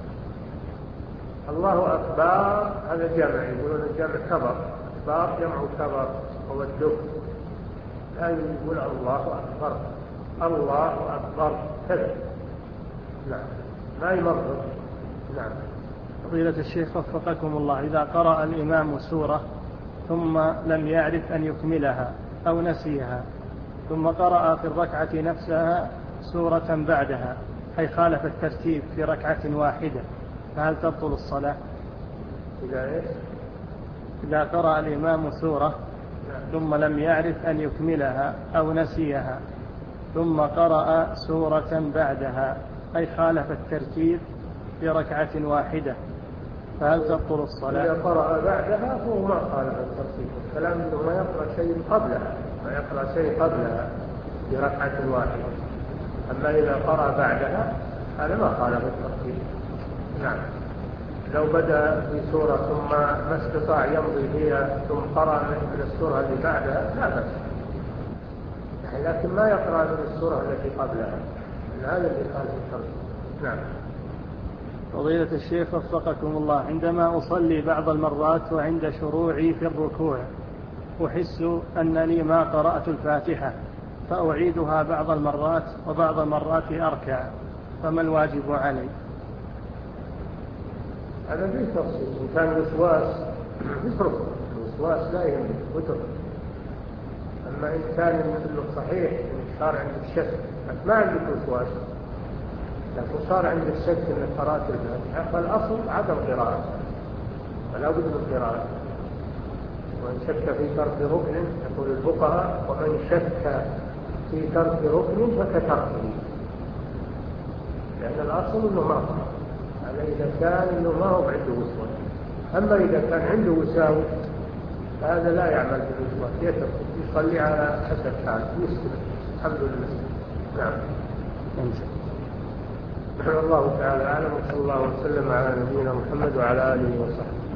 الله أكبر هذا جمع، يقولون الجمع كبر، أكبر جمع كبر هو الدب. لا يقول الله أكبر الله أكبر كذا، نعم ما يمرض. نعم. فضيلة الشيخ وفقكم الله، إذا قرأ الإمام سورة ثم لم يعرف أن يكملها أو نسيها، ثم قرأ في الركعة نفسها سورة بعدها، أي خالف الترتيب في ركعة واحدة، فهل تبطل الصلاة؟ إذا إيش؟ إذا قرأ الإمام سورة ثم لم يعرف أن يكملها أو نسيها، ثم قرأ سورة بعدها، أي خالف الترتيب في ركعة واحدة، فهل تبطل الصلاة؟ إذا قرأ بعدها فهو ما خالف الترتيب، الكلام أنه ما يقرأ شيء قبلها، ما يقرأ شيء قبلها في ركعة واحدة. أما إذا قرأ بعدها هذا ما خالف الترتيب. نعم. لو بدأ في سورة ثم ما استطاع يمضي فيها ثم قرأ من السورة اللي بعدها لا بأس، لكن ما يقرأ من السورة التي قبلها، هذا اللي خالف الترتيب. نعم. فضيلة الشيخ وفقكم الله، عندما أصلي بعض المرات وعند شروعي في الركوع أحس أنني ما قرأت الفاتحة، فأعيدها بعض المرات وبعض المرات أركع، فما الواجب علي؟ هذا فيه تفصيل. إن كان وسواس يترك، الوسواس لا يهم يترك. أما إن كان صحيح إن صار عندك شك ما عندك وسواس، لكن صار عندك شك أن قراءة الفاتحة، فالأصل عدم قراءة، فلا بد من قراءة. ومن شك في ترك ركن يقول الفقهاء ومن شك في ترك ركن فكتركه، لأن الأصل أنه ما قرأ. هذا إذا كان أنه ما هو عنده وسواس. أما إذا كان عنده وساوس فهذا لا يعمل بالوسواس، يترك يصلي على حسب حاله يسلم. الحمد لله. نعم. الله تعالى أعلم، وصلى الله وسلم على نبينا محمد وعلى آله وصحبه.